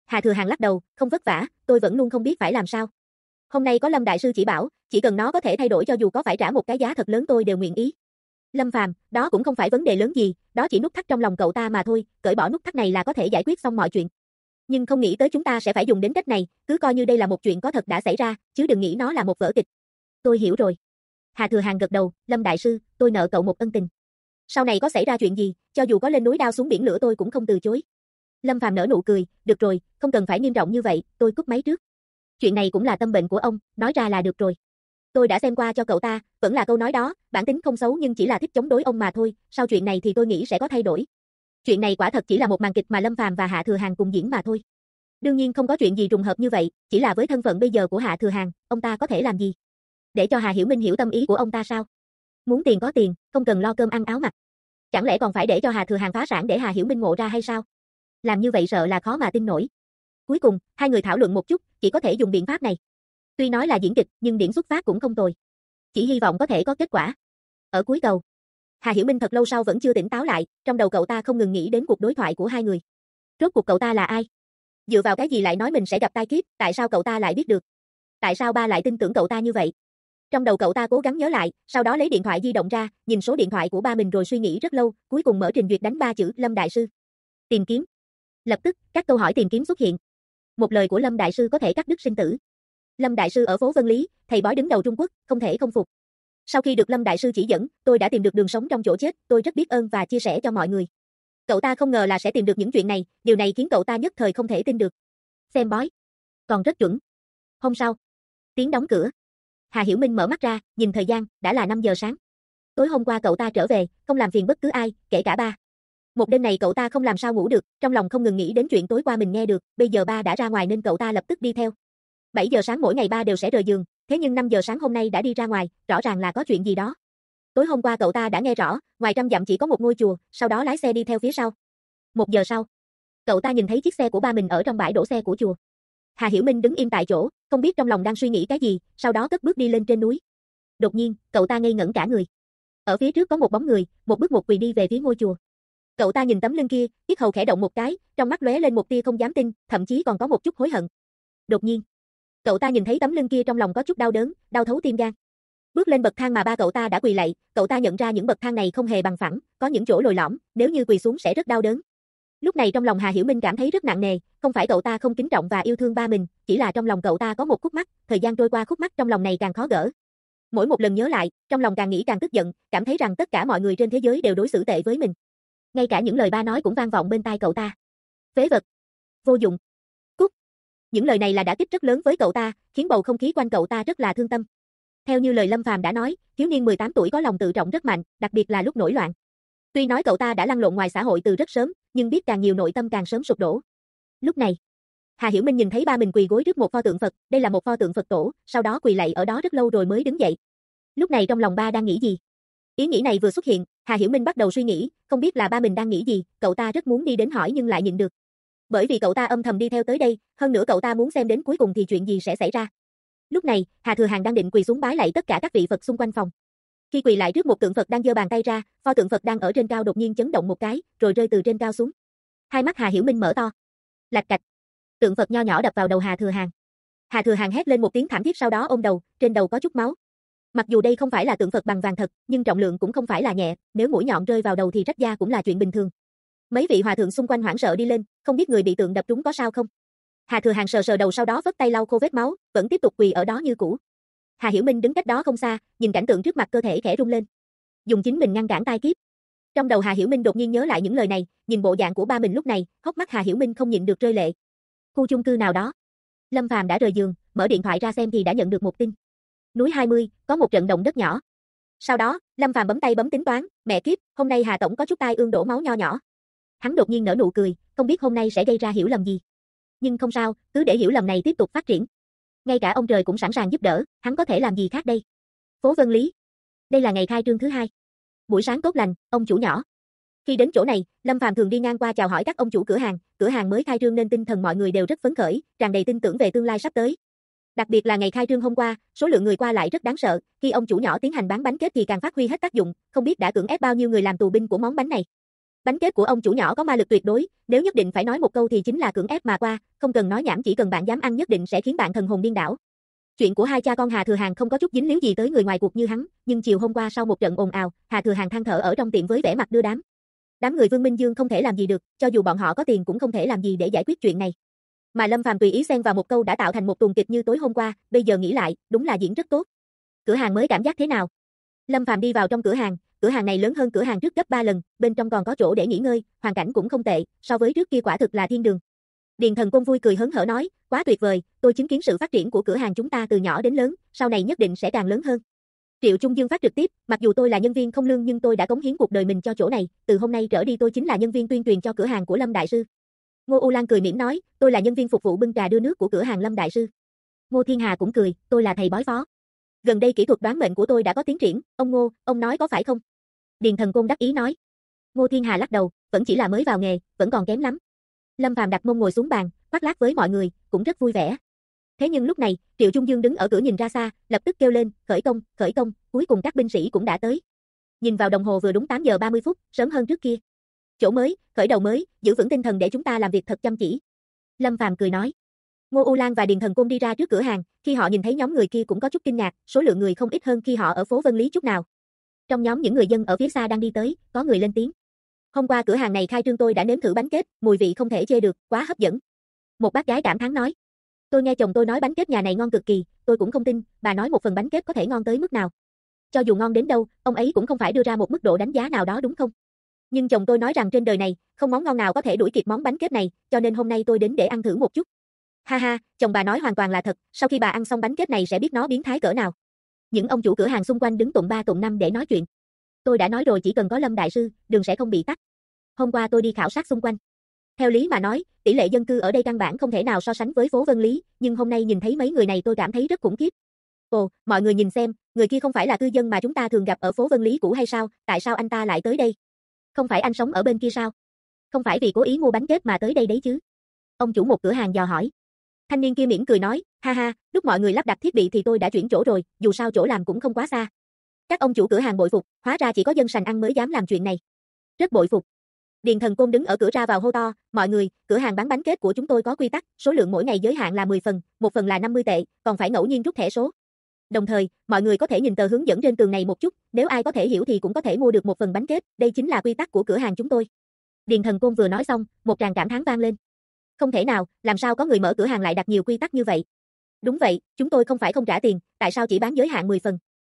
Hà Thừa Hàng lắc đầu, không vất vả, tôi vẫn luôn không biết phải làm sao. Hôm nay có Lâm đại sư chỉ bảo, chỉ cần nó có thể thay đổi cho dù có phải trả một cái giá thật lớn tôi đều nguyện ý. Lâm Phàm, đó cũng không phải vấn đề lớn gì, đó chỉ nút thắt trong lòng cậu ta mà thôi, cởi bỏ nút thắt này là có thể giải quyết xong mọi chuyện. Nhưng không nghĩ tới chúng ta sẽ phải dùng đến cách này, cứ coi như đây là một chuyện có thật đã xảy ra, chứ đừng nghĩ nó là một vở kịch. Tôi hiểu rồi. Hà Thừa Hàng gật đầu, Lâm đại sư, tôi nợ cậu một ân tình. Sau này có xảy ra chuyện gì, cho dù có lên núi đao xuống biển lửa tôi cũng không từ chối. Lâm Phàm nở nụ cười, được rồi, không cần phải nghiêm trọng như vậy, tôi cúp máy trước. Chuyện này cũng là tâm bệnh của ông, nói ra là được rồi. Tôi đã xem qua cho cậu ta, vẫn là câu nói đó, bản tính không xấu nhưng chỉ là thích chống đối ông mà thôi, sau chuyện này thì tôi nghĩ sẽ có thay đổi. Chuyện này quả thật chỉ là một màn kịch mà Lâm Phàm và Hạ Thừa Hàng cùng diễn mà thôi. Đương nhiên không có chuyện gì trùng hợp như vậy, chỉ là với thân phận bây giờ của Hạ Thừa Hàng, ông ta có thể làm gì? Để cho Hà Hiểu Minh hiểu tâm ý của ông ta sao? Muốn tiền có tiền, không cần lo cơm ăn áo mặc. Chẳng lẽ còn phải để cho Hà Thừa Hàng phá sản để Hà Hiểu Minh ngộ ra hay sao? Làm như vậy sợ là khó mà tin nổi. Cuối cùng, hai người thảo luận một chút, chỉ có thể dùng biện pháp này. Tuy nói là diễn kịch, nhưng điểm xuất phát cũng không tồi. Chỉ hy vọng có thể có kết quả. Ở cuối cầu, Hà Hiểu Minh thật lâu sau vẫn chưa tỉnh táo lại, trong đầu cậu ta không ngừng nghĩ đến cuộc đối thoại của hai người. Rốt cuộc cậu ta là ai? Dựa vào cái gì lại nói mình sẽ gặp tai kiếp, tại sao cậu ta lại biết được? Tại sao ba lại tin tưởng cậu ta như vậy? Trong đầu cậu ta cố gắng nhớ lại, sau đó lấy điện thoại di động ra, nhìn số điện thoại của ba mình rồi suy nghĩ rất lâu, cuối cùng mở trình duyệt đánh 3 chữ Lâm đại sư. Tìm kiếm. Lập tức, các câu hỏi tìm kiếm xuất hiện. Một lời của Lâm đại sư có thể cắt đứt sinh tử. Lâm đại sư ở phố Vân Lý, thầy bói đứng đầu Trung Quốc, không thể không phục. Sau khi được Lâm đại sư chỉ dẫn, tôi đã tìm được đường sống trong chỗ chết, tôi rất biết ơn và chia sẻ cho mọi người. Cậu ta không ngờ là sẽ tìm được những chuyện này, điều này khiến cậu ta nhất thời không thể tin được. Xem bói, còn rất chuẩn. Hôm sau, tiếng đóng cửa. Hà Hiểu Minh mở mắt ra, nhìn thời gian, đã là 5 giờ sáng. Tối hôm qua cậu ta trở về, không làm phiền bất cứ ai, kể cả ba. Một đêm này cậu ta không làm sao ngủ được, trong lòng không ngừng nghĩ đến chuyện tối qua mình nghe được, bây giờ ba đã ra ngoài nên cậu ta lập tức đi theo. 7 giờ sáng mỗi ngày ba đều sẽ rời giường, thế nhưng 5 giờ sáng hôm nay đã đi ra ngoài, rõ ràng là có chuyện gì đó. Tối hôm qua cậu ta đã nghe rõ, ngoài 100 dặm chỉ có một ngôi chùa, sau đó lái xe đi theo phía sau. 1 giờ sau, cậu ta nhìn thấy chiếc xe của ba mình ở trong bãi đổ xe của chùa. Hà Hiểu Minh đứng im tại chỗ, không biết trong lòng đang suy nghĩ cái gì, sau đó cất bước đi lên trên núi. Đột nhiên, cậu ta ngây ngẩn cả người. Ở phía trước có một bóng người, một bước một quỳ đi về phía ngôi chùa. Cậu ta nhìn tấm lưng kia, yết hầu khẽ động một cái, trong mắt lóe lên một tia không dám tin, thậm chí còn có một chút hối hận. Đột nhiên, cậu ta nhìn thấy tấm lưng kia trong lòng có chút đau đớn, đau thấu tim gan. Bước lên bậc thang mà ba cậu ta đã quỳ lạy, cậu ta nhận ra những bậc thang này không hề bằng phẳng, có những chỗ lồi lõm, nếu như quỳ xuống sẽ rất đau đớn. Lúc này trong lòng Hà Hiểu Minh cảm thấy rất nặng nề, không phải cậu ta không kính trọng và yêu thương ba mình, chỉ là trong lòng cậu ta có một khúc mắc, thời gian trôi qua khúc mắc trong lòng này càng khó gỡ. Mỗi một lần nhớ lại, trong lòng càng nghĩ càng tức giận, cảm thấy rằng tất cả mọi người trên thế giới đều đối xử tệ với mình. Ngay cả những lời ba nói cũng vang vọng bên tai cậu ta. Phế vật, vô dụng, cút. Những lời này là đả kích rất lớn với cậu ta, khiến bầu không khí quanh cậu ta rất là thương tâm. Theo như lời Lâm Phàm đã nói, thiếu niên 18 tuổi có lòng tự trọng rất mạnh, đặc biệt là lúc nổi loạn. Tuy nói cậu ta đã lăn lộn ngoài xã hội từ rất sớm, nhưng biết càng nhiều nội tâm càng sớm sụp đổ. Lúc này, Hà Hiểu Minh nhìn thấy ba mình quỳ gối trước một pho tượng Phật, đây là một pho tượng Phật tổ, sau đó quỳ lạy ở đó rất lâu rồi mới đứng dậy. Lúc này trong lòng ba đang nghĩ gì? Ý nghĩ này vừa xuất hiện, Hà Hiểu Minh bắt đầu suy nghĩ, không biết là ba mình đang nghĩ gì, cậu ta rất muốn đi đến hỏi nhưng lại nhịn được. Bởi vì cậu ta âm thầm đi theo tới đây, hơn nữa cậu ta muốn xem đến cuối cùng thì chuyện gì sẽ xảy ra. Lúc này, Hà Thừa Hàng đang định quỳ xuống bái lạy tất cả các vị Phật xung quanh phòng. Khi quỳ lại trước một tượng Phật đang giơ bàn tay ra, pho tượng Phật đang ở trên cao đột nhiên chấn động một cái, rồi rơi từ trên cao xuống. Hai mắt Hà Hiểu Minh mở to. Lạch cạch. Tượng Phật nho nhỏ đập vào đầu Hà Thừa Hàng. Hà Thừa Hàng hét lên một tiếng thảm thiết sau đó ôm đầu, trên đầu có chút máu. Mặc dù đây không phải là tượng Phật bằng vàng thật, nhưng trọng lượng cũng không phải là nhẹ, nếu mũi nhọn rơi vào đầu thì rách da cũng là chuyện bình thường. Mấy vị hòa thượng xung quanh hoảng sợ đi lên, không biết người bị tượng đập trúng có sao không. Hà Thừa Hàng sờ sờ đầu sau đó vất tay lau khô vết máu, vẫn tiếp tục quỳ ở đó như cũ. Hà Hiểu Minh đứng cách đó không xa, nhìn cảnh tượng trước mặt cơ thể khẽ rung lên. Dùng chính mình ngăn cản tai kiếp. Trong đầu Hà Hiểu Minh đột nhiên nhớ lại những lời này, nhìn bộ dạng của ba mình lúc này, hốc mắt Hà Hiểu Minh không nhịn được rơi lệ. Khu chung cư nào đó. Lâm Phàm đã rời giường, mở điện thoại ra xem thì đã nhận được một tin. Núi 20, có một trận động đất nhỏ. Sau đó, Lâm Phàm bấm tay bấm tính toán, mẹ kiếp, hôm nay Hà tổng có chút tai ương đổ máu nho nhỏ. Hắn đột nhiên nở nụ cười, không biết hôm nay sẽ gây ra hiểu lầm gì. Nhưng không sao, cứ để hiểu lầm này tiếp tục phát triển. Ngay cả ông trời cũng sẵn sàng giúp đỡ, hắn có thể làm gì khác đây. Phố Vân Lý. Đây là ngày khai trương thứ 2. Buổi sáng tốt lành, ông chủ nhỏ. Khi đến chỗ này, Lâm Phàm thường đi ngang qua chào hỏi các ông chủ cửa hàng mới khai trương nên tinh thần mọi người đều rất phấn khởi, tràn đầy tin tưởng về tương lai sắp tới. Đặc biệt là ngày khai trương hôm qua, số lượng người qua lại rất đáng sợ, khi ông chủ nhỏ tiến hành bán bánh kết thì càng phát huy hết tác dụng, không biết đã cưỡng ép bao nhiêu người làm tù binh của món bánh này. Bánh kết của ông chủ nhỏ có ma lực tuyệt đối, nếu nhất định phải nói một câu thì chính là cưỡng ép mà qua, không cần nói nhảm, chỉ cần bạn dám ăn nhất định sẽ khiến bạn thần hồn điên đảo. Chuyện của hai cha con Hà Thừa Hàng không có chút dính líu gì tới người ngoài cuộc như hắn, nhưng chiều hôm qua sau một trận ồn ào, Hà Thừa Hàng than thở ở trong tiệm với vẻ mặt đưa đám. Đám người Vương Minh Dương không thể làm gì được, cho dù bọn họ có tiền cũng không thể làm gì để giải quyết chuyện này. Mà Lâm Phàm tùy ý xen vào một câu đã tạo thành một tuồng kịch như tối hôm qua, bây giờ nghĩ lại, đúng là diễn rất tốt. Cửa hàng mới cảm giác thế nào? Lâm Phàm đi vào trong cửa hàng này lớn hơn cửa hàng trước gấp 3 lần, bên trong còn có chỗ để nghỉ ngơi, hoàn cảnh cũng không tệ, so với trước kia quả thực là thiên đường. Điền Thần Côn vui cười hớn hở nói, quá tuyệt vời, tôi chứng kiến sự phát triển của cửa hàng chúng ta từ nhỏ đến lớn, sau này nhất định sẽ càng lớn hơn. Triệu Trung Dương phát trực tiếp, mặc dù tôi là nhân viên không lương nhưng tôi đã cống hiến cuộc đời mình cho chỗ này, từ hôm nay trở đi tôi chính là nhân viên tuyên truyền cho cửa hàng của Lâm Đại Sư. Ngô U Lan cười mỉm nói, tôi là nhân viên phục vụ bưng trà đưa nước của cửa hàng Lâm Đại Sư. Ngô Thiên Hà cũng cười, tôi là thầy bói phó. Gần đây kỹ thuật đoán mệnh của tôi đã có tiến triển, ông Ngô, ông nói có phải không? Điền Thần Côn đắc ý nói. Ngô Thiên Hà lắc đầu, vẫn chỉ là mới vào nghề, vẫn còn kém lắm. Lâm Phàm đặt mông ngồi xuống bàn, khoác lác với mọi người, cũng rất vui vẻ. Thế nhưng lúc này, Triệu Trung Dương đứng ở cửa nhìn ra xa, lập tức kêu lên, khởi công, cuối cùng các binh sĩ cũng đã tới. Nhìn vào đồng hồ vừa đúng 8 giờ 30 phút, sớm hơn trước kia. Chỗ mới, khởi đầu mới, giữ vững tinh thần để chúng ta làm việc thật chăm chỉ. Lâm Phàm cười nói. Ngô U Lan và Điền Thần Côn đi ra trước cửa hàng, khi họ nhìn thấy nhóm người kia cũng có chút kinh ngạc, số lượng người không ít hơn khi họ ở phố Vân Lý chút nào. Trong nhóm những người dân ở phía xa đang đi tới, có người lên tiếng. Hôm qua cửa hàng này khai trương tôi đã nếm thử bánh kết, mùi vị không thể chê được, quá hấp dẫn. Một bác gái cảm thán nói. Tôi nghe chồng tôi nói bánh kết nhà này ngon cực kỳ, tôi cũng không tin, bà nói một phần bánh kết có thể ngon tới mức nào. Cho dù ngon đến đâu, ông ấy cũng không phải đưa ra một mức độ đánh giá nào đó đúng không? Nhưng chồng tôi nói rằng trên đời này, không món ngon nào có thể đuổi kịp món bánh kết này, cho nên hôm nay tôi đến để ăn thử một chút. Ha ha, chồng bà nói hoàn toàn là thật, sau khi bà ăn xong bánh kết này sẽ biết nó biến thái cỡ nào. Những ông chủ cửa hàng xung quanh đứng tụng 3 tụng 5 để nói chuyện. Tôi đã nói rồi chỉ cần có Lâm Đại Sư, đường sẽ không bị tắc. Hôm qua tôi đi khảo sát xung quanh. Theo lý mà nói, tỷ lệ dân cư ở đây căn bản không thể nào so sánh với phố Vân Lý, nhưng hôm nay nhìn thấy mấy người này tôi cảm thấy rất khủng khiếp. Ồ, mọi người nhìn xem, người kia không phải là cư dân mà chúng ta thường gặp ở phố Vân Lý cũ hay sao, tại sao anh ta lại tới đây? Không phải anh sống ở bên kia sao? Không phải vì cố ý mua bánh kết mà tới đây đấy chứ? Ông chủ một cửa hàng dò hỏi. Thanh niên kia mỉm cười nói, ha ha, lúc mọi người lắp đặt thiết bị thì tôi đã chuyển chỗ rồi, dù sao chỗ làm cũng không quá xa. Các ông chủ cửa hàng bội phục, hóa ra chỉ có dân sành ăn mới dám làm chuyện này. Rất bội phục. Điền Thần Côn đứng ở cửa ra vào hô to, mọi người, cửa hàng bán bánh kết của chúng tôi có quy tắc, số lượng mỗi ngày giới hạn là 10 phần, một phần là 50 tệ, còn phải ngẫu nhiên rút thẻ số. Đồng thời, mọi người có thể nhìn tờ hướng dẫn trên tường này một chút, nếu ai có thể hiểu thì cũng có thể mua được một phần bánh kết, đây chính là quy tắc của cửa hàng chúng tôi. Điền Thần Côn vừa nói xong, một tràng cảm thán vang lên. Không thể nào, làm sao có người mở cửa hàng lại đặt nhiều quy tắc như vậy? Đúng vậy, chúng tôi không phải không trả tiền, tại sao chỉ bán giới hạn 10 phần?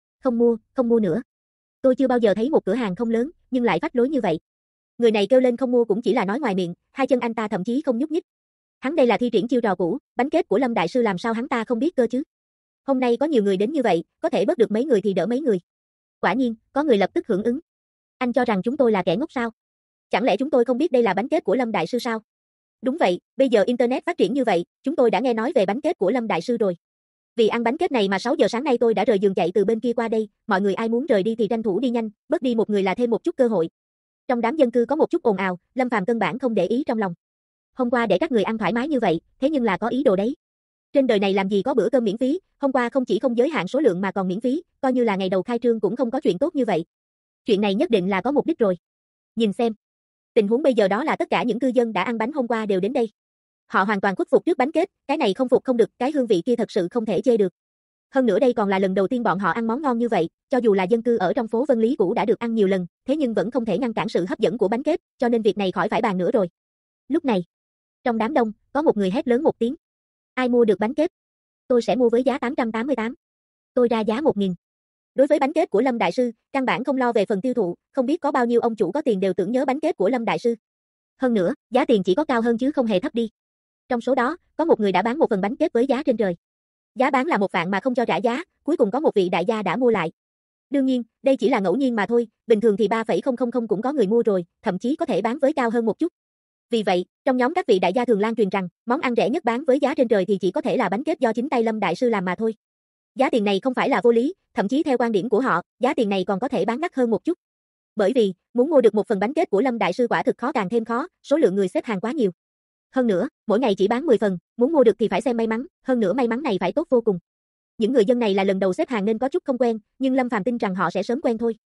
Không mua nữa. Tôi chưa bao giờ thấy một cửa hàng không lớn, nhưng lại phách lối như vậy. Người này kêu lên không mua cũng chỉ là nói ngoài miệng, hai chân anh ta thậm chí không nhúc nhích. Hắn đây là thi triển chiêu trò cũ, bánh kết của Lâm Đại Sư làm sao hắn ta không biết cơ chứ? Hôm nay có nhiều người đến như vậy, có thể bớt được mấy người thì đỡ mấy người. Quả nhiên, có người lập tức hưởng ứng. Anh cho rằng chúng tôi là kẻ ngốc sao? Chẳng lẽ chúng tôi không biết đây là bánh kết của Lâm Đại Sư sao? Đúng vậy, bây giờ Internet phát triển như vậy, chúng tôi đã nghe nói về bánh kết của Lâm Đại Sư rồi. Vì ăn bánh kết này mà 6 giờ sáng nay tôi đã rời giường chạy từ bên kia qua đây, mọi người ai muốn rời đi thì tranh thủ đi nhanh, bớt đi một người là thêm một chút cơ hội. Trong đám dân cư có một chút ồn ào, Lâm Phàm căn bản không để ý trong lòng. Hôm qua để các người ăn thoải mái như vậy, thế nhưng là có ý đồ đấy. Trên đời này làm gì có bữa cơm miễn phí, hôm qua không chỉ không giới hạn số lượng mà còn miễn phí, coi như là ngày đầu khai trương cũng không có chuyện tốt như vậy. Chuyện này nhất định là có mục đích rồi. Nhìn xem. Tình huống bây giờ đó là tất cả những cư dân đã ăn bánh hôm qua đều đến đây. Họ hoàn toàn khuất phục trước bánh kết, cái này không phục không được, cái hương vị kia thật sự không thể chê được. Hơn nữa đây còn là lần đầu tiên bọn họ ăn món ngon như vậy, cho dù là dân cư ở trong phố Vân Lý cũ đã được ăn nhiều lần, thế nhưng vẫn không thể ngăn cản sự hấp dẫn của bánh kết, cho nên việc này khỏi phải bàn nữa rồi. Lúc này, trong đám đông, có một người hét lớn một tiếng. Ai mua được bánh kết? Tôi sẽ mua với giá 888. Tôi ra giá 1000. Đối với bánh kết của Lâm Đại Sư, căn bản không lo về phần tiêu thụ, không biết có bao nhiêu ông chủ có tiền đều tưởng nhớ bánh kết của Lâm Đại Sư. Hơn nữa, giá tiền chỉ có cao hơn chứ không hề thấp đi. Trong số đó, có một người đã bán một phần bánh kết với giá trên trời. Giá bán là 1 vạn mà không cho trả giá, cuối cùng có một vị đại gia đã mua lại. Đương nhiên, đây chỉ là ngẫu nhiên mà thôi, bình thường thì 3,000 cũng có người mua rồi, thậm chí có thể bán với cao hơn một chút. Vì vậy, trong nhóm các vị đại gia thường lan truyền rằng, món ăn rẻ nhất bán với giá trên trời thì chỉ có thể là bánh kết do chính tay Lâm Đại Sư làm mà thôi. Giá tiền này không phải là vô lý, thậm chí theo quan điểm của họ, giá tiền này còn có thể bán đắt hơn một chút. Bởi vì, muốn mua được một phần bánh kết của Lâm Đại Sư quả thực khó càng thêm khó, số lượng người xếp hàng quá nhiều. Hơn nữa, mỗi ngày chỉ bán 10 phần, muốn mua được thì phải xem may mắn, hơn nữa may mắn này phải tốt vô cùng. Những người dân này là lần đầu xếp hàng nên có chút không quen, nhưng Lâm Phàm tin rằng họ sẽ sớm quen thôi.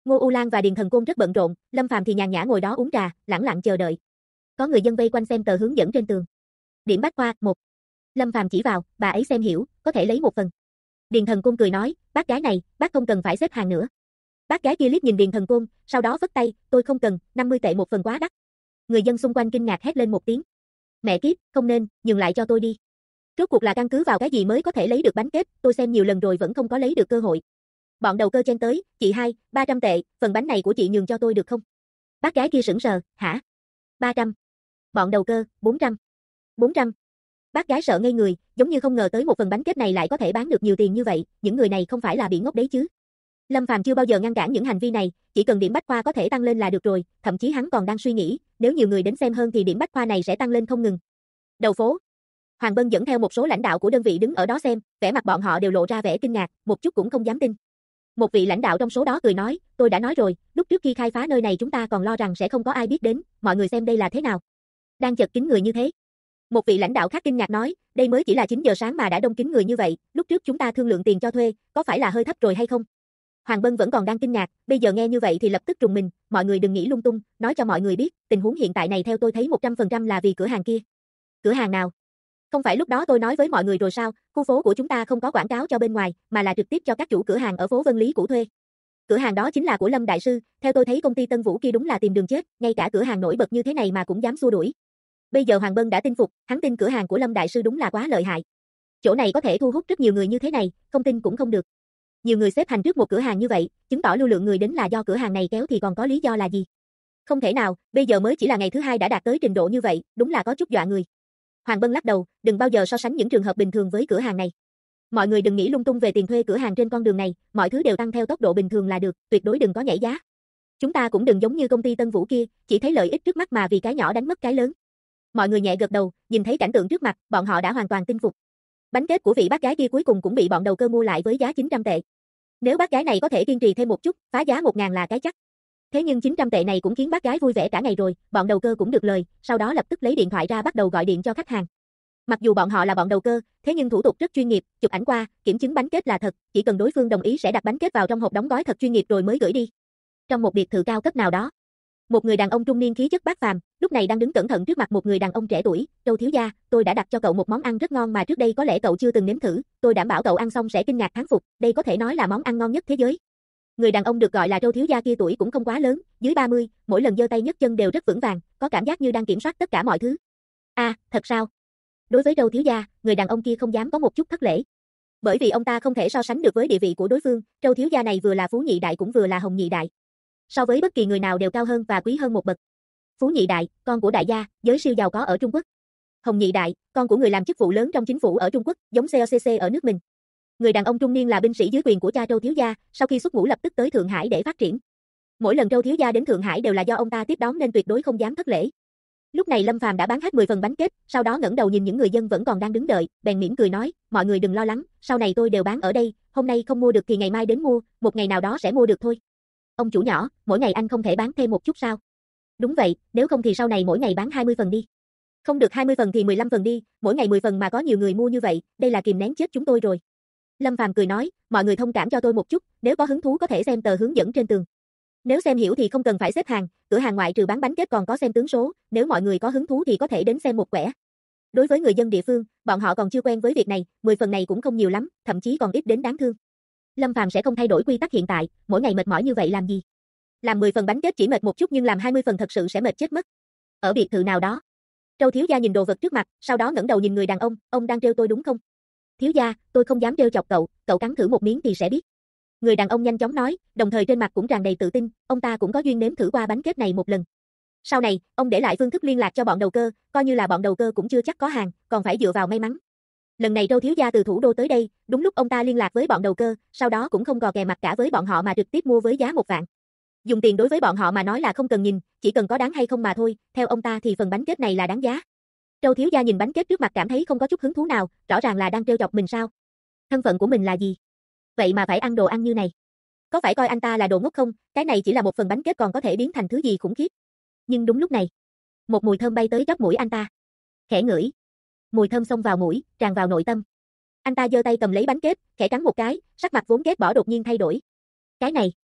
Ngô U Lan và Điền Thần Côn rất bận rộn, Lâm Phàm thì nhàn nhã ngồi đó uống trà, lẳng lặng chờ đợi. Có người dân vây quanh xem tờ hướng dẫn trên tường. Điểm bách khoa 1. Lâm Phàm chỉ vào, bà ấy xem hiểu, có thể lấy một phần. Điền Thần Côn cười nói, bác gái này, bác không cần phải xếp hàng nữa. Bác gái kia liếc nhìn Điền Thần Côn, sau đó vất tay, tôi không cần, 50 tệ một phần quá đắt. Người dân xung quanh kinh ngạc hét lên một tiếng. Mẹ kiếp, không nên, nhường lại cho tôi đi. Rốt cuộc là căn cứ vào cái gì mới có thể lấy được bánh kết, tôi xem nhiều lần rồi vẫn không có lấy được cơ hội. Bọn đầu cơ chen tới, chị hai, 300 tệ, phần bánh này của chị nhường cho tôi được không? Bác gái kia sững sờ, hả? 300. Bọn đầu cơ, 400. 400. Bác gái sợ ngây người, giống như không ngờ tới một phần bánh kết này lại có thể bán được nhiều tiền như vậy, những người này không phải là bị ngốc đấy chứ. Lâm Phàm chưa bao giờ ngăn cản những hành vi này, chỉ cần điểm bách khoa có thể tăng lên là được rồi, thậm chí hắn còn đang suy nghĩ, nếu nhiều người đến xem hơn thì điểm bách khoa này sẽ tăng lên không ngừng. Đầu phố, Hoàng Bân dẫn theo một số lãnh đạo của đơn vị đứng ở đó xem, vẻ mặt bọn họ đều lộ ra vẻ kinh ngạc, một chút cũng không dám tin. Một vị lãnh đạo trong số đó cười nói, tôi đã nói rồi, lúc trước khi khai phá nơi này chúng ta còn lo rằng sẽ không có ai biết đến, mọi người xem đây là thế nào. Đang chật kín người như thế. Một vị lãnh đạo khác kinh ngạc nói, đây mới chỉ là 9 giờ sáng mà đã đông kín người như vậy, lúc trước chúng ta thương lượng tiền cho thuê, có phải là hơi thấp rồi hay không? Hoàng Bân vẫn còn đang kinh ngạc, bây giờ nghe như vậy thì lập tức trùng mình, mọi người đừng nghĩ lung tung, nói cho mọi người biết, tình huống hiện tại này theo tôi thấy 100% là vì cửa hàng kia. Cửa hàng nào? Không phải lúc đó tôi nói với mọi người rồi sao, khu phố của chúng ta không có quảng cáo cho bên ngoài, mà là trực tiếp cho các chủ cửa hàng ở phố Vân Lý cũ thuê. Cửa hàng đó chính là của Lâm Đại Sư, theo tôi thấy công ty Tân Vũ kia đúng là tìm đường chết, ngay cả cửa hàng nổi bật như thế này mà cũng dám xua đuổi. Bây giờ Hoàng Bân đã tin phục, hắn tin cửa hàng của Lâm Đại Sư đúng là quá lợi hại. Chỗ này có thể thu hút rất nhiều người như thế này, không tin cũng không được. Nhiều người xếp hành trước một cửa hàng như vậy, chứng tỏ lưu lượng người đến là do cửa hàng này kéo thì còn có lý do là gì? Không thể nào, bây giờ mới chỉ là ngày thứ hai đã đạt tới trình độ như vậy, đúng là có chút dọa người. Hoàng Bân lắc đầu, đừng bao giờ so sánh những trường hợp bình thường với cửa hàng này. Mọi người đừng nghĩ lung tung về tiền thuê cửa hàng trên con đường này, mọi thứ đều tăng theo tốc độ bình thường là được, tuyệt đối đừng có nhảy giá. Chúng ta cũng đừng giống như công ty Tân Vũ kia, chỉ thấy lợi ích trước mắt mà vì cái nhỏ đánh mất cái lớn. Mọi người nhẹ gật đầu, nhìn thấy cảnh tượng trước mặt, bọn họ đã hoàn toàn tin phục. Bánh kết của vị bác gái kia cuối cùng cũng bị bọn đầu cơ mua lại với giá 900 tệ. Nếu bác gái này có thể kiên trì thêm một chút, phá giá 1000 là cái chắc. Thế nhưng 900 tệ này cũng khiến bác gái vui vẻ cả ngày rồi, bọn đầu cơ cũng được lời, sau đó lập tức lấy điện thoại ra bắt đầu gọi điện cho khách hàng. Mặc dù bọn họ là bọn đầu cơ, thế nhưng thủ tục rất chuyên nghiệp, chụp ảnh qua, kiểm chứng bánh kết là thật, chỉ cần đối phương đồng ý sẽ đặt bánh kết vào trong hộp đóng gói thật chuyên nghiệp rồi mới gửi đi. Trong một biệt thự cao cấp nào đó, một người đàn ông trung niên khí chất bác phàm, lúc này đang đứng cẩn thận trước mặt một người đàn ông trẻ tuổi, "Châu thiếu gia, tôi đã đặt cho cậu một món ăn rất ngon mà trước đây có lẽ cậu chưa từng nếm thử, tôi đảm bảo cậu ăn xong sẽ kinh ngạc thán phục, đây có thể nói là món ăn ngon nhất thế giới." Người đàn ông được gọi là Châu thiếu gia kia tuổi cũng không quá lớn, dưới 30, mỗi lần giơ tay nhấc chân đều rất vững vàng, có cảm giác như đang kiểm soát tất cả mọi thứ. "À, thật sao?" Đối với Châu thiếu gia, người đàn ông kia không dám có một chút thất lễ. Bởi vì ông ta không thể so sánh được với địa vị của đối phương, Châu thiếu gia này vừa là phú nhị đại cũng vừa là hồng nhị đại. So với bất kỳ người nào đều cao hơn và quý hơn một bậc. Phú nhị đại, con của đại gia, giới siêu giàu có ở Trung Quốc. Hồng nhị đại, con của người làm chức vụ lớn trong chính phủ ở Trung Quốc, giống COCC ở nước mình. Người đàn ông trung niên là binh sĩ dưới quyền của cha Châu thiếu gia, sau khi xuất ngũ lập tức tới Thượng Hải để phát triển. Mỗi lần Châu thiếu gia đến Thượng Hải đều là do ông ta tiếp đón nên tuyệt đối không dám thất lễ. Lúc này Lâm Phàm đã bán hết 10 phần bánh kết, sau đó ngẩng đầu nhìn những người dân vẫn còn đang đứng đợi, bèn mỉm cười nói, mọi người đừng lo lắng, sau này tôi đều bán ở đây, hôm nay không mua được thì ngày mai đến mua, một ngày nào đó sẽ mua được thôi. Ông chủ nhỏ, mỗi ngày anh không thể bán thêm một chút sao? Đúng vậy, nếu không thì sau này mỗi ngày bán 20 phần đi. Không được 20 phần thì 15 phần đi, mỗi ngày 10 phần mà có nhiều người mua như vậy, đây là kìm nén chết chúng tôi rồi. Lâm Phàm cười nói, mọi người thông cảm cho tôi một chút, nếu có hứng thú có thể xem tờ hướng dẫn trên tường. Nếu xem hiểu thì không cần phải xếp hàng, cửa hàng ngoại trừ bán bánh kết còn có xem tướng số, nếu mọi người có hứng thú thì có thể đến xem một quẻ. Đối với người dân địa phương, bọn họ còn chưa quen với việc này, 10 phần này cũng không nhiều lắm, thậm chí còn ít đến đáng thương. Lâm Phàm sẽ không thay đổi quy tắc hiện tại, mỗi ngày mệt mỏi như vậy làm gì? Làm 10 phần bánh kết chỉ mệt một chút nhưng làm 20 phần thật sự sẽ mệt chết mất. Ở biệt thự nào đó, Châu thiếu gia nhìn đồ vật trước mặt, sau đó ngẩng đầu nhìn người đàn ông đang trêu tôi đúng không? Thiếu gia, tôi không dám trêu chọc cậu, cậu cắn thử một miếng thì sẽ biết. Người đàn ông nhanh chóng nói, đồng thời trên mặt cũng tràn đầy tự tin, ông ta cũng có duyên nếm thử qua bánh kết này một lần. Sau này, ông để lại phương thức liên lạc cho bọn đầu cơ, coi như là bọn đầu cơ cũng chưa chắc có hàng, còn phải dựa vào may mắn. Lần này Châu thiếu gia từ thủ đô tới đây, đúng lúc ông ta liên lạc với bọn đầu cơ, sau đó cũng không gò kè mặt cả với bọn họ mà trực tiếp mua với giá 1 vạn. Dùng tiền đối với bọn họ mà nói là không cần nhìn, chỉ cần có đáng hay không mà thôi, theo ông ta thì phần bánh kết này là đáng giá. Châu thiếu gia nhìn bánh kết trước mặt cảm thấy không có chút hứng thú nào, rõ ràng là đang trêu chọc mình sao? Thân phận của mình là gì? Vậy mà phải ăn đồ ăn như này. Có phải coi anh ta là đồ ngốc không? Cái này chỉ là một phần bánh kết còn có thể biến thành thứ gì khủng khiếp. Nhưng đúng lúc này, một mùi thơm bay tới chóp mũi anh ta. Khẽ ngửi, mùi thơm xông vào mũi, tràn vào nội tâm. Anh ta giơ tay cầm lấy bánh kết, khẽ cắn một cái, sắc mặt vốn ghét bỏ đột nhiên thay đổi. Cái này,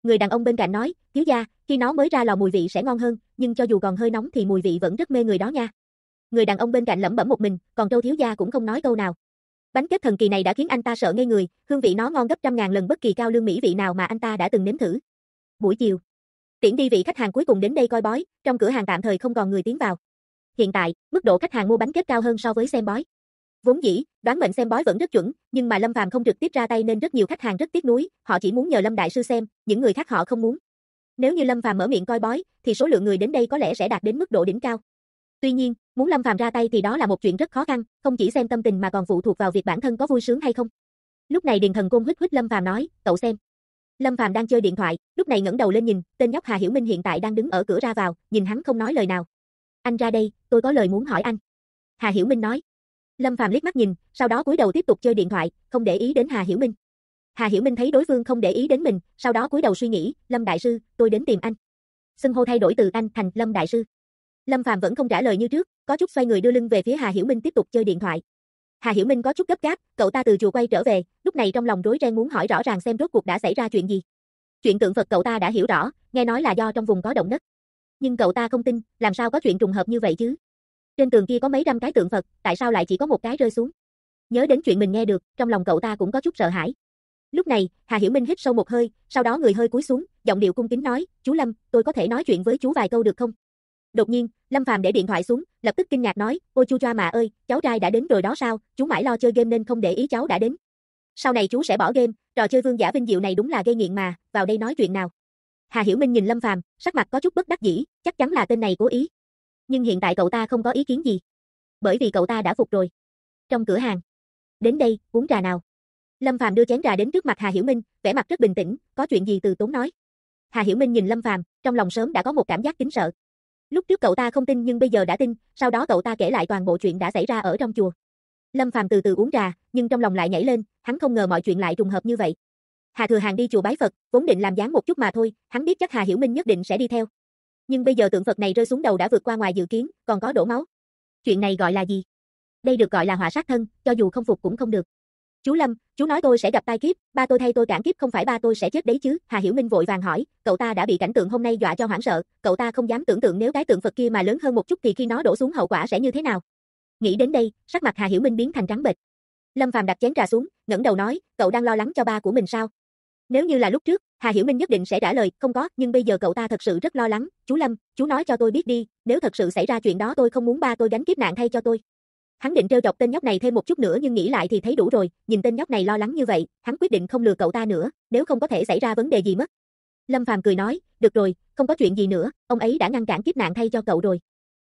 Người đàn ông bên cạnh nói, thiếu gia, khi nó mới ra lò mùi vị sẽ ngon hơn, nhưng cho dù còn hơi nóng thì mùi vị vẫn rất mê người đó nha. Người đàn ông bên cạnh lẩm bẩm một mình, còn Trâu thiếu gia cũng không nói câu nào. Bánh kết thần kỳ này đã khiến anh ta sợ ngây người, hương vị nó ngon gấp trăm ngàn lần bất kỳ cao lương mỹ vị nào mà anh ta đã từng nếm thử. Buổi chiều, tiễn đi vị khách hàng cuối cùng đến đây coi bói, trong cửa hàng tạm thời không còn người tiến vào. Hiện tại, mức độ khách hàng mua bánh kết cao hơn so với xem bói. Vốn dĩ, đoán mệnh xem bói vẫn rất chuẩn, nhưng mà Lâm Phàm không trực tiếp ra tay nên rất nhiều khách hàng rất tiếc nuối, họ chỉ muốn nhờ Lâm đại sư xem, những người khác họ không muốn. Nếu như Lâm Phàm mở miệng coi bói, thì số lượng người đến đây có lẽ sẽ đạt đến mức độ đỉnh cao. Tuy nhiên, muốn Lâm Phàm ra tay thì đó là một chuyện rất khó khăn, không chỉ xem tâm tình mà còn phụ thuộc vào việc bản thân có vui sướng hay không. Lúc này Điền Thần Côn huýt huýt Lâm Phàm nói, cậu xem. Lâm Phàm đang chơi điện thoại, lúc này ngẩng đầu lên nhìn, tên nhóc Hà Hiểu Minh hiện tại đang đứng ở cửa ra vào, nhìn hắn không nói lời nào. Anh ra đây, tôi có lời muốn hỏi anh. Hà Hiểu Minh nói. Lâm Phàm liếc mắt nhìn, sau đó cúi đầu tiếp tục chơi điện thoại, không để ý đến Hà Hiểu Minh. Hà Hiểu Minh thấy đối phương không để ý đến mình, sau đó cúi đầu suy nghĩ, Lâm đại sư, tôi đến tìm anh. Xưng hô thay đổi từ anh thành Lâm đại sư. Lâm Phàm vẫn không trả lời như trước, có chút xoay người đưa lưng về phía Hà Hiểu Minh tiếp tục chơi điện thoại. Hà Hiểu Minh có chút gấp gáp, cậu ta từ chùa quay trở về, lúc này trong lòng rối ren muốn hỏi rõ ràng xem rốt cuộc đã xảy ra chuyện gì. Chuyện tượng Phật cậu ta đã hiểu rõ, nghe nói là do trong vùng có động đất. Nhưng cậu ta không tin, làm sao có chuyện trùng hợp như vậy chứ? Trên tường kia có mấy trăm cái tượng Phật, tại sao lại chỉ có một cái rơi xuống? Nhớ đến chuyện mình nghe được, trong lòng cậu ta cũng có chút sợ hãi. Lúc này, Hà Hiểu Minh hít sâu một hơi, sau đó người hơi cúi xuống, giọng điệu cung kính nói, chú Lâm, tôi có thể nói chuyện với chú vài câu được không? Đột nhiên, Lâm Phàm để điện thoại xuống, lập tức kinh ngạc nói, ôi chu choa mà ơi, cháu trai đã đến rồi đó sao, chú mãi lo chơi game nên không để ý cháu đã đến. Sau này chú sẽ bỏ game, trò chơi vương giả vinh diệu này đúng là gây nghiện mà, vào đây nói chuyện nào. Hà Hiểu Minh nhìn Lâm Phàm, sắc mặt có chút bất đắc dĩ, chắc chắn là tên này cố ý. Nhưng hiện tại cậu ta không có ý kiến gì. Bởi vì cậu ta đã phục rồi. Trong cửa hàng. Đến đây, uống trà nào. Lâm Phàm đưa chén trà đến trước mặt Hà Hiểu Minh, vẻ mặt rất bình tĩnh, có chuyện gì từ tốn nói. Hà Hiểu Minh nhìn Lâm Phàm, trong lòng sớm đã có một cảm giác kính sợ. Lúc trước cậu ta không tin nhưng bây giờ đã tin, sau đó cậu ta kể lại toàn bộ chuyện đã xảy ra ở trong chùa. Lâm Phàm từ từ uống trà, nhưng trong lòng lại nhảy lên, hắn không ngờ mọi chuyện lại trùng hợp như vậy. Hà Thừa Hàng đi chùa bái Phật, vốn định làm dáng một chút mà thôi, hắn biết chắc Hà Hiểu Minh nhất định sẽ đi theo. Nhưng bây giờ tượng Phật này rơi xuống đầu đã vượt qua ngoài dự kiến, còn có đổ máu. Chuyện này gọi là gì? Đây được gọi là họa sát thân, cho dù không phục cũng không được. Chú Lâm, chú nói tôi sẽ gặp tai kiếp, ba tôi thay tôi cản kiếp không phải ba tôi sẽ chết đấy chứ? Hà Hiểu Minh vội vàng hỏi, cậu ta đã bị cảnh tượng hôm nay dọa cho hoảng sợ, cậu ta không dám tưởng tượng nếu cái tượng Phật kia mà lớn hơn một chút thì khi nó đổ xuống hậu quả sẽ như thế nào. Nghĩ đến đây, sắc mặt Hà Hiểu Minh biến thành trắng bệch. Lâm Phàm đặt chén trà xuống, ngẩng đầu nói, cậu đang lo lắng cho ba của mình sao? Nếu như là lúc trước, Hà Hiểu Minh nhất định sẽ trả lời, không có, nhưng bây giờ cậu ta thật sự rất lo lắng, chú Lâm, chú nói cho tôi biết đi, nếu thật sự xảy ra chuyện đó tôi không muốn ba tôi gánh kiếp nạn thay cho tôi. Hắn định trêu chọc tên nhóc này thêm một chút nữa nhưng nghĩ lại thì thấy đủ rồi, nhìn tên nhóc này lo lắng như vậy, hắn quyết định không lừa cậu ta nữa, nếu không có thể xảy ra vấn đề gì mất. Lâm Phàm cười nói, được rồi, không có chuyện gì nữa, ông ấy đã ngăn cản kiếp nạn thay cho cậu rồi.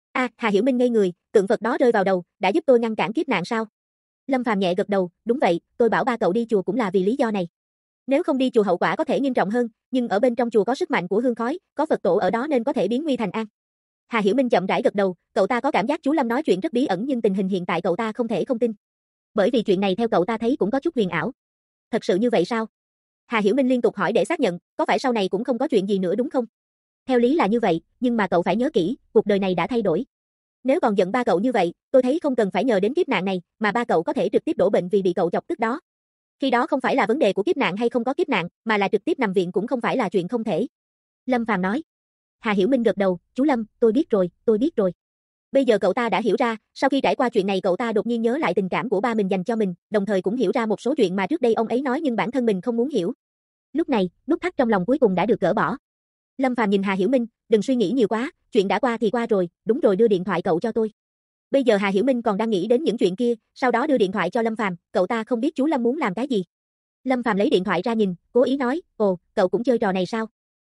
Hà Hiểu Minh ngây người, tượng Phật đó rơi vào đầu, đã giúp tôi ngăn cản kiếp nạn sao? Lâm Phàm nhẹ gật đầu, đúng vậy, tôi bảo ba cậu đi chùa cũng là vì lý do này. Nếu không đi chùa hậu quả có thể nghiêm trọng hơn, nhưng ở bên trong chùa có sức mạnh của hương khói, có Phật tổ ở đó nên có thể biến nguy thành an. Hà Hiểu Minh chậm rãi gật đầu, cậu ta có cảm giác chú Lâm nói chuyện rất bí ẩn nhưng tình hình hiện tại cậu ta không thể không tin. Bởi vì chuyện này theo cậu ta thấy cũng có chút huyền ảo. Thật sự như vậy sao? Hà Hiểu Minh liên tục hỏi để xác nhận, có phải sau này cũng không có chuyện gì nữa đúng không? Theo lý là như vậy, nhưng mà cậu phải nhớ kỹ, cuộc đời này đã thay đổi. Nếu còn giận ba cậu như vậy, tôi thấy không cần phải nhờ đến kiếp nạn này, mà ba cậu có thể trực tiếp đổ bệnh vì bị cậu chọc tức đó. Khi đó không phải là vấn đề của kiếp nạn hay không có kiếp nạn, mà là trực tiếp nằm viện cũng không phải là chuyện không thể. Lâm Phàm nói. Hà Hiểu Minh gật đầu, chú Lâm, tôi biết rồi, tôi biết rồi. Bây giờ cậu ta đã hiểu ra, sau khi trải qua chuyện này cậu ta đột nhiên nhớ lại tình cảm của ba mình dành cho mình, đồng thời cũng hiểu ra một số chuyện mà trước đây ông ấy nói nhưng bản thân mình không muốn hiểu. Lúc này, nút thắt trong lòng cuối cùng đã được gỡ bỏ. Lâm Phàm nhìn Hà Hiểu Minh, đừng suy nghĩ nhiều quá, chuyện đã qua thì qua rồi, đúng rồi đưa điện thoại cậu cho tôi. Bây giờ Hà Hiểu Minh còn đang nghĩ đến những chuyện kia, sau đó đưa điện thoại cho Lâm Phàm, cậu ta không biết chú Lâm muốn làm cái gì. Lâm Phàm lấy điện thoại ra nhìn, cố ý nói, ồ, cậu cũng chơi trò này sao?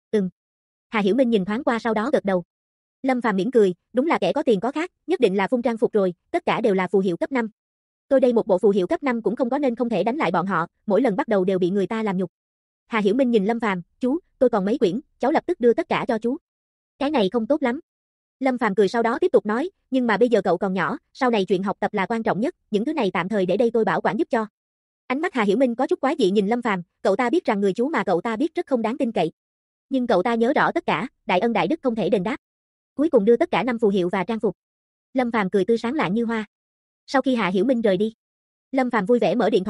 Hà Hiểu Minh nhìn thoáng qua sau đó gật đầu. Lâm Phàm mỉm cười, đúng là kẻ có tiền có khác, nhất định là phun trang phục rồi, tất cả đều là phù hiệu cấp 5. Tôi đây một bộ phù hiệu cấp 5 cũng không có nên không thể đánh lại bọn họ, mỗi lần bắt đầu đều bị người ta làm nhục. Hà Hiểu Minh nhìn Lâm Phàm, chú, tôi còn mấy quyển, cháu lập tức đưa tất cả cho chú. Cái này không tốt lắm. Lâm Phàm cười sau đó tiếp tục nói, nhưng mà bây giờ cậu còn nhỏ, sau này chuyện học tập là quan trọng nhất, những thứ này tạm thời để đây tôi bảo quản giúp cho. Ánh mắt Hà Hiểu Minh có chút quái dị nhìn Lâm Phàm, cậu ta biết rằng người chú mà cậu ta biết rất không đáng tin cậy. Nhưng cậu ta nhớ rõ tất cả, đại ân đại đức không thể đền đáp. Cuối cùng đưa tất cả 5 phù hiệu và trang phục. Lâm Phàm cười tươi sáng lạng như hoa. Sau khi Hà Hiểu Minh rời đi, Lâm Phàm vui vẻ mở điện thoại lên,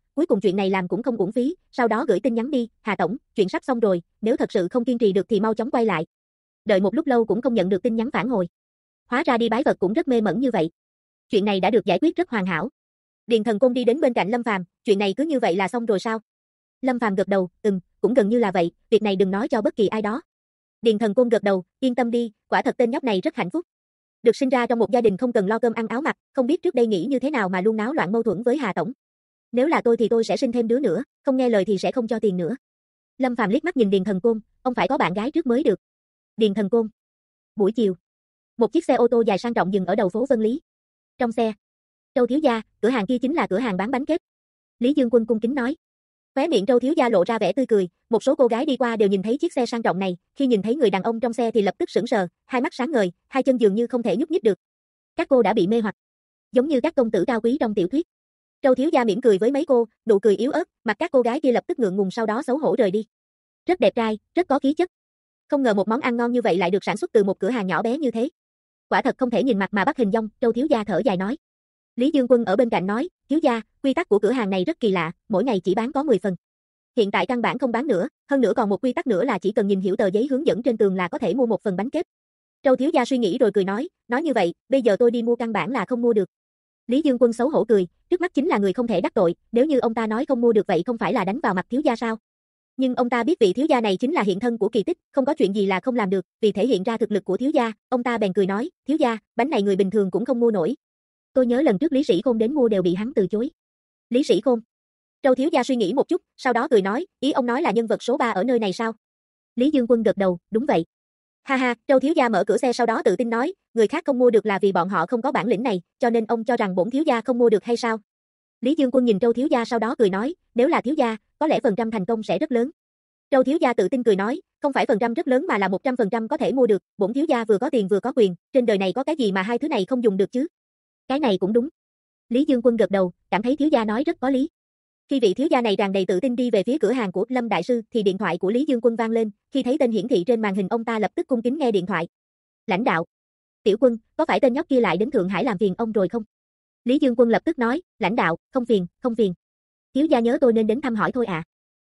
cuối cùng chuyện này làm cũng không uổng phí, sau đó gửi tin nhắn đi, Hà tổng, chuyện sắp xong rồi, nếu thật sự không kiên trì được thì mau chóng quay lại. Đợi một lúc lâu cũng không nhận được tin nhắn phản hồi. Hóa ra đi bái vật cũng rất mê mẩn như vậy. Chuyện này đã được giải quyết rất hoàn hảo. Điền Thần Côn đi đến bên cạnh Lâm Phàm, chuyện này cứ như vậy là xong rồi sao? Lâm Phàm gật đầu, cũng gần như là vậy, việc này đừng nói cho bất kỳ ai đó. Điền Thần Côn gật đầu, yên tâm đi, quả thật tên nhóc này rất hạnh phúc. Được sinh ra trong một gia đình không cần lo cơm ăn áo mặc, không biết trước đây nghĩ như thế nào mà luôn náo loạn mâu thuẫn với Hà tổng. Nếu là tôi thì tôi sẽ sinh thêm đứa nữa, không nghe lời thì sẽ không cho tiền nữa. Lâm Phàm liếc mắt nhìn Điền Thần Côn, ông phải có bạn gái trước mới được. Điền Thần Côn. Buổi chiều, một chiếc xe ô tô dài sang trọng dừng ở đầu phố Vân Lý. Trong xe, Trâu thiếu gia, cửa hàng kia chính là cửa hàng bán bánh kết. Lý Dương Quân cung kính nói. Khóe miệng Trâu thiếu gia lộ ra vẻ tươi cười, một số cô gái đi qua đều nhìn thấy chiếc xe sang trọng này, khi nhìn thấy người đàn ông trong xe thì lập tức sững sờ, hai mắt sáng ngời, hai chân dường như không thể nhúc nhích được. Các cô đã bị mê hoặc, giống như các công tử cao quý trong tiểu thuyết. Trâu thiếu gia mỉm cười với mấy cô, nụ cười yếu ớt, mặt các cô gái kia lập tức ngượng ngùng sau đó xấu hổ rời đi. Rất đẹp trai, rất có khí chất. Không ngờ một món ăn ngon như vậy lại được sản xuất từ một cửa hàng nhỏ bé như thế. Quả thật không thể nhìn mặt mà bắt hình dong, Trâu thiếu gia thở dài nói. Lý Dương Quân ở bên cạnh nói, thiếu gia, quy tắc của cửa hàng này rất kỳ lạ, mỗi ngày chỉ bán có 10 phần. Hiện tại căn bản không bán nữa, hơn nữa còn một quy tắc nữa là chỉ cần nhìn hiểu tờ giấy hướng dẫn trên tường là có thể mua một phần bánh kết. Trâu thiếu gia suy nghĩ rồi cười nói như vậy, bây giờ tôi đi mua căn bản là không mua được. Lý Dương Quân xấu hổ cười, trước mắt chính là người không thể đắc tội, nếu như ông ta nói không mua được vậy không phải là đánh vào mặt thiếu gia sao? Nhưng ông ta biết vị thiếu gia này chính là hiện thân của kỳ tích, không có chuyện gì là không làm được, vì thể hiện ra thực lực của thiếu gia, ông ta bèn cười nói, thiếu gia, bánh này người bình thường cũng không mua nổi. Tôi nhớ lần trước Lý Sĩ Khôn đến mua đều bị hắn từ chối. Lý Sĩ Khôn. Trâu thiếu gia suy nghĩ một chút, sau đó cười nói, ý ông nói là nhân vật số 3 ở nơi này sao? Lý Dương Quân gật đầu, đúng vậy. Ha ha, Trâu thiếu gia mở cửa xe sau đó tự tin nói, người khác không mua được là vì bọn họ không có bản lĩnh này, cho nên ông cho rằng bổn thiếu gia không mua được hay sao? Lý Dương Quân nhìn Trâu thiếu gia sau đó cười nói, nếu là thiếu gia, có lẽ phần trăm thành công sẽ rất lớn. Trâu thiếu gia tự tin cười nói, không phải phần trăm rất lớn mà là 100% có thể mua được, bổn thiếu gia vừa có tiền vừa có quyền, trên đời này có cái gì mà hai thứ này không dùng được chứ? Cái này cũng đúng. Lý Dương Quân gật đầu, cảm thấy thiếu gia nói rất có lý. Khi vị thiếu gia này tràn đầy tự tin đi về phía cửa hàng của Lâm đại sư thì điện thoại của Lý Dương Quân vang lên, khi thấy tên hiển thị trên màn hình ông ta lập tức cung kính nghe điện thoại. Lãnh đạo. Tiểu Quân, có phải tên nhóc kia lại đến Thượng Hải làm phiền ông rồi không? Lý Dương Quân lập tức nói, lãnh đạo, không phiền, không phiền. Thiếu gia nhớ tôi nên đến thăm hỏi thôi à.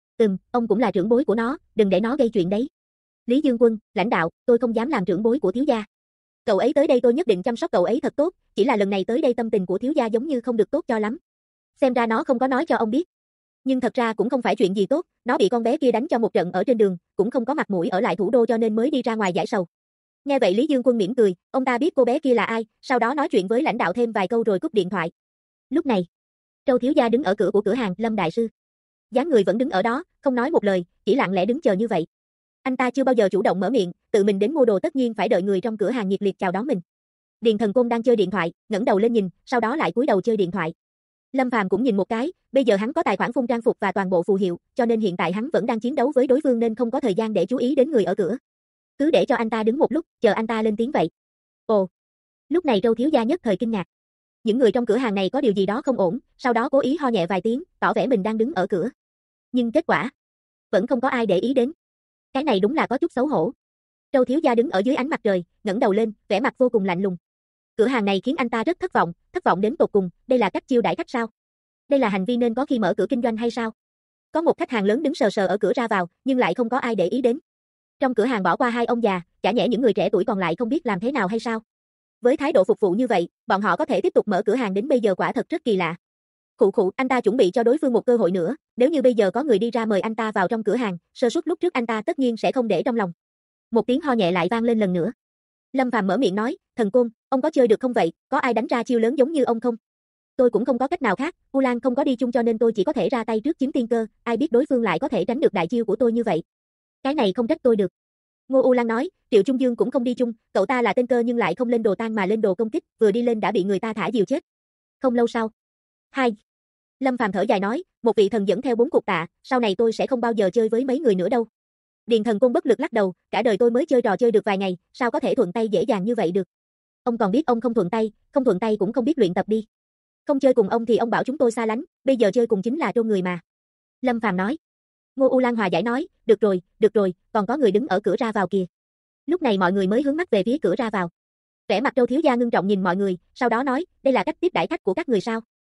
Ông cũng là trưởng bối của nó, đừng để nó gây chuyện đấy. Lý Dương Quân, lãnh đạo, tôi không dám làm trưởng bối của thiếu gia. Cậu ấy tới đây tôi nhất định chăm sóc cậu ấy thật tốt, chỉ là lần này tới đây tâm tình của thiếu gia giống như không được tốt cho lắm. Xem ra nó không có nói cho ông biết. Nhưng thật ra cũng không phải chuyện gì tốt, nó bị con bé kia đánh cho một trận ở trên đường, cũng không có mặt mũi ở lại thủ đô cho nên mới đi ra ngoài giải sầu. Nghe vậy Lý Dương Quân mỉm cười, ông ta biết cô bé kia là ai, sau đó nói chuyện với lãnh đạo thêm vài câu rồi cúp điện thoại. Lúc này, Trâu thiếu gia đứng ở cửa của cửa hàng Lâm đại sư. Dáng người vẫn đứng ở đó, không nói một lời, chỉ lặng lẽ đứng chờ như vậy. Anh ta chưa bao giờ chủ động mở miệng, tự mình đến mua đồ tất nhiên phải đợi người trong cửa hàng nhiệt liệt chào đón mình. Điền Thần Côn đang chơi điện thoại, ngẩng đầu lên nhìn, sau đó lại cúi đầu chơi điện thoại. Lâm Phàm cũng nhìn một cái, bây giờ hắn có tài khoản phun trang phục và toàn bộ phù hiệu, cho nên hiện tại hắn vẫn đang chiến đấu với đối phương nên không có thời gian để chú ý đến người ở cửa. Cứ để cho anh ta đứng một lúc, chờ anh ta lên tiếng vậy. Ồ. Lúc này Trâu thiếu gia nhất thời kinh ngạc. Những người trong cửa hàng này có điều gì đó không ổn, sau đó cố ý ho nhẹ vài tiếng, tỏ vẻ mình đang đứng ở cửa. Nhưng kết quả vẫn không có ai để ý đến. Cái này đúng là có chút xấu hổ. Trâu thiếu gia đứng ở dưới ánh mặt trời, ngẩng đầu lên, vẻ mặt vô cùng lạnh lùng. Cửa hàng này khiến anh ta rất thất vọng đến tột cùng, đây là cách chiêu đãi khách sao? Đây là hành vi nên có khi mở cửa kinh doanh hay sao? Có một khách hàng lớn đứng sờ sờ ở cửa ra vào, nhưng lại không có ai để ý đến. Trong cửa hàng bỏ qua hai ông già, chả nhẽ những người trẻ tuổi còn lại không biết làm thế nào hay sao? Với thái độ phục vụ như vậy, bọn họ có thể tiếp tục mở cửa hàng đến bây giờ quả thật rất kỳ lạ. Khụ, anh ta chuẩn bị cho đối phương một cơ hội nữa, nếu như bây giờ có người đi ra mời anh ta vào trong cửa hàng, sơ suất lúc trước anh ta tất nhiên sẽ không để trong lòng. Một tiếng ho nhẹ lại vang lên lần nữa. Lâm Phàm mở miệng nói, Thần Côn, ông có chơi được không vậy, có ai đánh ra chiêu lớn giống như ông không? Tôi cũng không có cách nào khác, U Lan không có đi chung cho nên tôi chỉ có thể ra tay trước chiếm tiên cơ, ai biết đối phương lại có thể tránh được đại chiêu của tôi như vậy. Cái này không trách tôi được. Ngô U Lan nói, Triệu Trung Dương cũng không đi chung, cậu ta là tên cơ nhưng lại không lên đồ tan mà lên đồ công kích, vừa đi lên đã bị người ta thả diều chết. Không lâu sau. 2. Lâm Phàm thở dài nói, một vị thần dẫn theo 4 cục tạ, sau này tôi sẽ không bao giờ chơi với mấy người nữa đâu. Điền Thần Côn bất lực lắc đầu, cả đời tôi mới chơi trò chơi được vài ngày, sao có thể thuận tay dễ dàng như vậy được. Ông còn biết ông không thuận tay cũng không biết luyện tập đi. Không chơi cùng ông thì ông bảo chúng tôi xa lánh, bây giờ chơi cùng chính là trêu người mà. Lâm Phàm nói. Ngô U Lan hòa giải nói, được rồi, còn có người đứng ở cửa ra vào kìa. Lúc này mọi người mới hướng mắt về phía cửa ra vào. Vẻ mặt Trâu thiếu gia ngưng trọng nhìn mọi người, sau đó nói, đây là cách tiếp đãi khách của các người sao?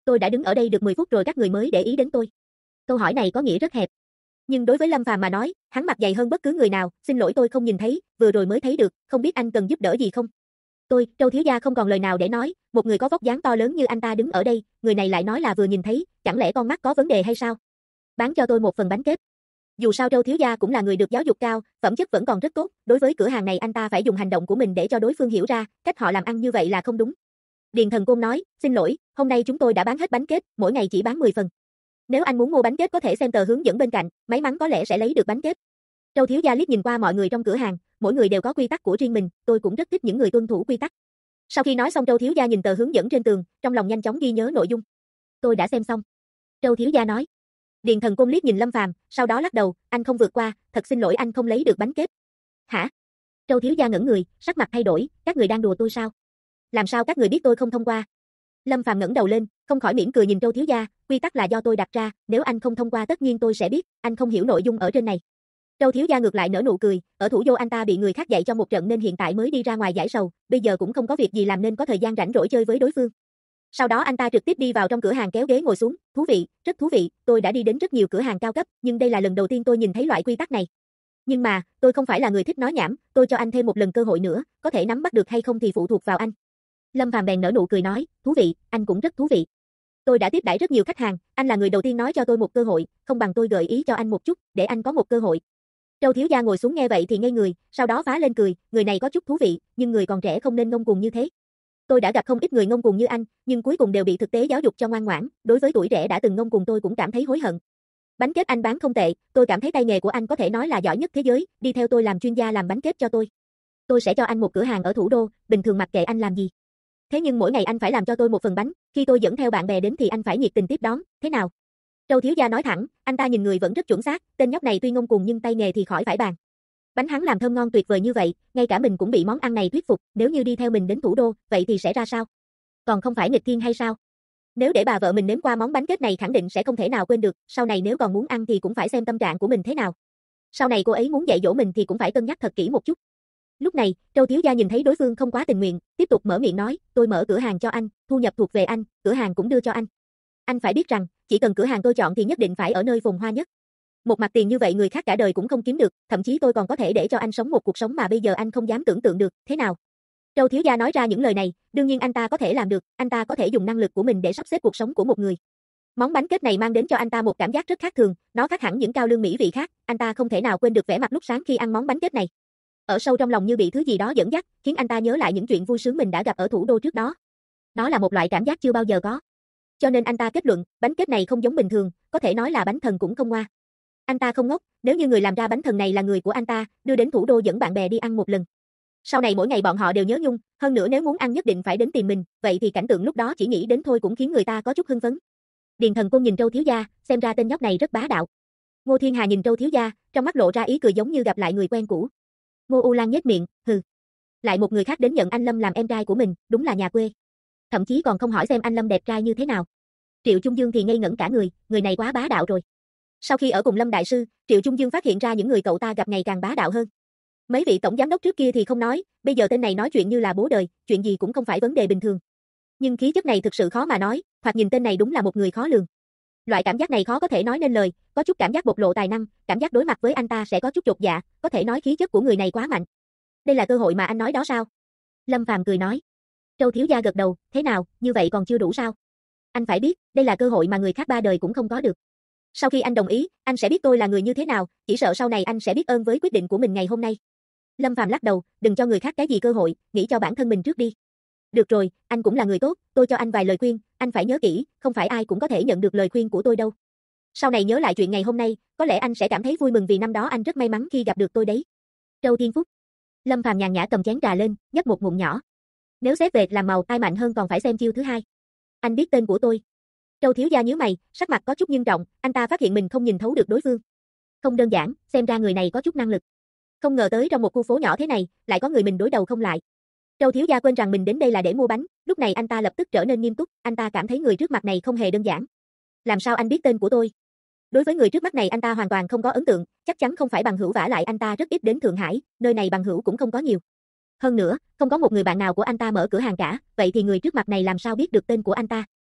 Tôi đã đứng ở đây được 10 phút rồi các người mới để ý đến tôi. Câu hỏi này có nghĩa rất hẹp. Nhưng đối với Lâm Phàm mà nói, hắn mặt dày hơn bất cứ người nào, xin lỗi tôi không nhìn thấy, vừa rồi mới thấy được, không biết anh cần giúp đỡ gì không? Châu thiếu gia không còn lời nào để nói, một người có vóc dáng to lớn như anh ta đứng ở đây, người này lại nói là vừa nhìn thấy, chẳng lẽ con mắt có vấn đề hay sao? Bán cho tôi một phần bánh kếp. Dù sao Châu thiếu gia cũng là người được giáo dục cao, phẩm chất vẫn còn rất tốt, đối với cửa hàng này anh ta phải dùng hành động của mình để cho đối phương hiểu ra, cách họ làm ăn như vậy là không đúng. Điền Thần Côn nói, xin lỗi, hôm nay chúng tôi đã bán hết bánh kếp, mỗi ngày chỉ bán 10 phần. Nếu anh muốn mua bánh kếp có thể xem tờ hướng dẫn bên cạnh, may mắn có lẽ sẽ lấy được bánh kếp. Châu thiếu gia liếc nhìn qua mọi người trong cửa hàng, mỗi người đều có quy tắc của riêng mình, tôi cũng rất thích những người tuân thủ quy tắc. Sau khi nói xong Châu thiếu gia nhìn tờ hướng dẫn trên tường, trong lòng nhanh chóng ghi nhớ nội dung. Tôi đã xem xong. Châu thiếu gia nói. Điền Thần Côn liếc nhìn Lâm Phàm, sau đó lắc đầu, anh không vượt qua, thật xin lỗi anh không lấy được bánh kếp. Hả? Châu thiếu gia ngẩn người, sắc mặt thay đổi, các người đang đùa tôi sao? Làm sao các người biết tôi không thông qua? Lâm Phàm ngẩng đầu lên, không khỏi mỉm cười nhìn Châu thiếu gia, quy tắc là do tôi đặt ra, nếu anh không thông qua tất nhiên tôi sẽ biết, anh không hiểu nội dung ở trên này. Châu thiếu gia ngược lại nở nụ cười, ở thủ đô anh ta bị người khác dạy cho một trận nên hiện tại mới đi ra ngoài giải sầu, bây giờ cũng không có việc gì làm nên có thời gian rảnh rỗi chơi với đối phương. Sau đó anh ta trực tiếp đi vào trong cửa hàng kéo ghế ngồi xuống, thú vị, rất thú vị, tôi đã đi đến rất nhiều cửa hàng cao cấp, nhưng đây là lần đầu tiên tôi nhìn thấy loại quy tắc này. Nhưng mà, tôi không phải là người thích nói nhảm, tôi cho anh thêm một lần cơ hội nữa, có thể nắm bắt được hay không thì phụ thuộc vào anh. Lâm Phàm bèn nở nụ cười nói, thú vị, anh cũng rất thú vị. Tôi đã tiếp đãi rất nhiều khách hàng, anh là người đầu tiên nói cho tôi một cơ hội, không bằng tôi gợi ý cho anh một chút, để anh có một cơ hội. Châu thiếu gia ngồi xuống nghe vậy thì ngây người, sau đó phá lên cười, người này có chút thú vị, nhưng người còn trẻ không nên ngông cuồng như thế. Tôi đã gặp không ít người ngông cuồng như anh, nhưng cuối cùng đều bị thực tế giáo dục cho ngoan ngoãn, đối với tuổi trẻ đã từng ngông cuồng tôi cũng cảm thấy hối hận. Bánh kếp anh bán không tệ, tôi cảm thấy tay nghề của anh có thể nói là giỏi nhất thế giới, đi theo tôi làm chuyên gia làm bánh kếp cho tôi. Tôi sẽ cho anh một cửa hàng ở thủ đô, bình thường mặc kệ anh làm gì. Thế nhưng mỗi ngày anh phải làm cho tôi một phần bánh, khi tôi dẫn theo bạn bè đến thì anh phải nhiệt tình tiếp đón, thế nào? Châu thiếu gia nói thẳng, anh ta nhìn người vẫn rất chuẩn xác, tên nhóc này tuy ngông cuồng nhưng tay nghề thì khỏi phải bàn. Bánh hắn làm thơm ngon tuyệt vời như vậy, ngay cả mình cũng bị món ăn này thuyết phục, nếu như đi theo mình đến thủ đô, vậy thì sẽ ra sao? Còn không phải nghịch thiên hay sao? Nếu để bà vợ mình nếm qua món bánh kếp này khẳng định sẽ không thể nào quên được, sau này nếu còn muốn ăn thì cũng phải xem tâm trạng của mình thế nào. Sau này cô ấy muốn dạy dỗ mình thì cũng phải cân nhắc thật kỹ một chút. Lúc này, Châu thiếu gia nhìn thấy đối phương không quá tình nguyện, tiếp tục mở miệng nói, tôi mở cửa hàng cho anh, thu nhập thuộc về anh, cửa hàng cũng đưa cho anh. Anh phải biết rằng, chỉ cần cửa hàng tôi chọn thì nhất định phải ở nơi phồn hoa nhất. Một mặt tiền như vậy người khác cả đời cũng không kiếm được, thậm chí tôi còn có thể để cho anh sống một cuộc sống mà bây giờ anh không dám tưởng tượng được, thế nào? Châu thiếu gia nói ra những lời này, đương nhiên anh ta có thể làm được, anh ta có thể dùng năng lực của mình để sắp xếp cuộc sống của một người. Món bánh kếp này mang đến cho anh ta một cảm giác rất khác thường, nó khác hẳn những cao lương mỹ vị khác, anh ta không thể nào quên được vẻ mặt lúc sáng khi ăn món bánh kếp này. Ở sâu trong lòng như bị thứ gì đó dẫn dắt, khiến anh ta nhớ lại những chuyện vui sướng mình đã gặp ở thủ đô trước đó. Đó là một loại cảm giác chưa bao giờ có. Cho nên anh ta kết luận, bánh kếp này không giống bình thường, có thể nói là bánh thần cũng không ngoa. Anh ta không ngốc, nếu như người làm ra bánh thần này là người của anh ta, đưa đến thủ đô dẫn bạn bè đi ăn một lần. Sau này mỗi ngày bọn họ đều nhớ nhung, hơn nữa nếu muốn ăn nhất định phải đến tìm mình, vậy thì cảnh tượng lúc đó chỉ nghĩ đến thôi cũng khiến người ta có chút hưng phấn. Điền Thần Côn nhìn Châu thiếu gia, xem ra tên nhóc này rất bá đạo. Ngô Thiên Hà nhìn Châu thiếu gia, trong mắt lộ ra ý cười giống như gặp lại người quen cũ. Ngô U Lan nhếch miệng, hừ. Lại một người khác đến nhận anh Lâm làm em trai của mình, đúng là nhà quê. Thậm chí còn không hỏi xem anh Lâm đẹp trai như thế nào. Triệu Trung Dương thì ngây ngẩn cả người này quá bá đạo rồi. Sau khi ở cùng Lâm đại sư, Triệu Trung Dương phát hiện ra những người cậu ta gặp ngày càng bá đạo hơn. Mấy vị tổng giám đốc trước kia thì không nói, bây giờ tên này nói chuyện như là bố đời, chuyện gì cũng không phải vấn đề bình thường. Nhưng khí chất này thực sự khó mà nói, thoạt nhìn tên này đúng là một người khó lường. Loại cảm giác này khó có thể nói nên lời, có chút cảm giác bộc lộ tài năng, cảm giác đối mặt với anh ta sẽ có chút chột dạ, có thể nói khí chất của người này quá mạnh. Đây là cơ hội mà anh nói đó sao? Lâm Phàm cười nói. Châu thiếu gia gật đầu, thế nào, như vậy còn chưa đủ sao? Anh phải biết, đây là cơ hội mà người khác ba đời cũng không có được. Sau khi anh đồng ý, anh sẽ biết tôi là người như thế nào, chỉ sợ sau này anh sẽ biết ơn với quyết định của mình ngày hôm nay. Lâm Phàm lắc đầu, đừng cho người khác cái gì cơ hội, nghĩ cho bản thân mình trước đi. Được rồi, anh cũng là người tốt, tôi cho anh vài lời khuyên, anh phải nhớ kỹ, không phải ai cũng có thể nhận được lời khuyên của tôi đâu. Sau này nhớ lại chuyện ngày hôm nay, có lẽ anh sẽ cảm thấy vui mừng vì năm đó anh rất may mắn khi gặp được tôi đấy. Châu Thiên Phúc. Lâm Phàm nhàn nhã cầm chén trà lên, nhấp một ngụm nhỏ. Nếu xét về làm màu ai mạnh hơn còn phải xem chiêu thứ hai. Anh biết tên của tôi. Châu thiếu gia nhíu mày, sắc mặt có chút nghiêm trọng, anh ta phát hiện mình không nhìn thấu được đối phương. Không đơn giản, xem ra người này có chút năng lực. Không ngờ tới trong một khu phố nhỏ thế này, lại có người mình đối đầu không lại. Châu thiếu gia quên rằng mình đến đây là để mua bánh, lúc này anh ta lập tức trở nên nghiêm túc, anh ta cảm thấy người trước mặt này không hề đơn giản. Làm sao anh biết tên của tôi? Đối với người trước mắt này anh ta hoàn toàn không có ấn tượng, chắc chắn không phải bằng hữu, vả lại anh ta rất ít đến Thượng Hải, nơi này bằng hữu cũng không có nhiều. Hơn nữa, không có một người bạn nào của anh ta mở cửa hàng cả, vậy thì người trước mặt này làm sao biết được tên của anh ta?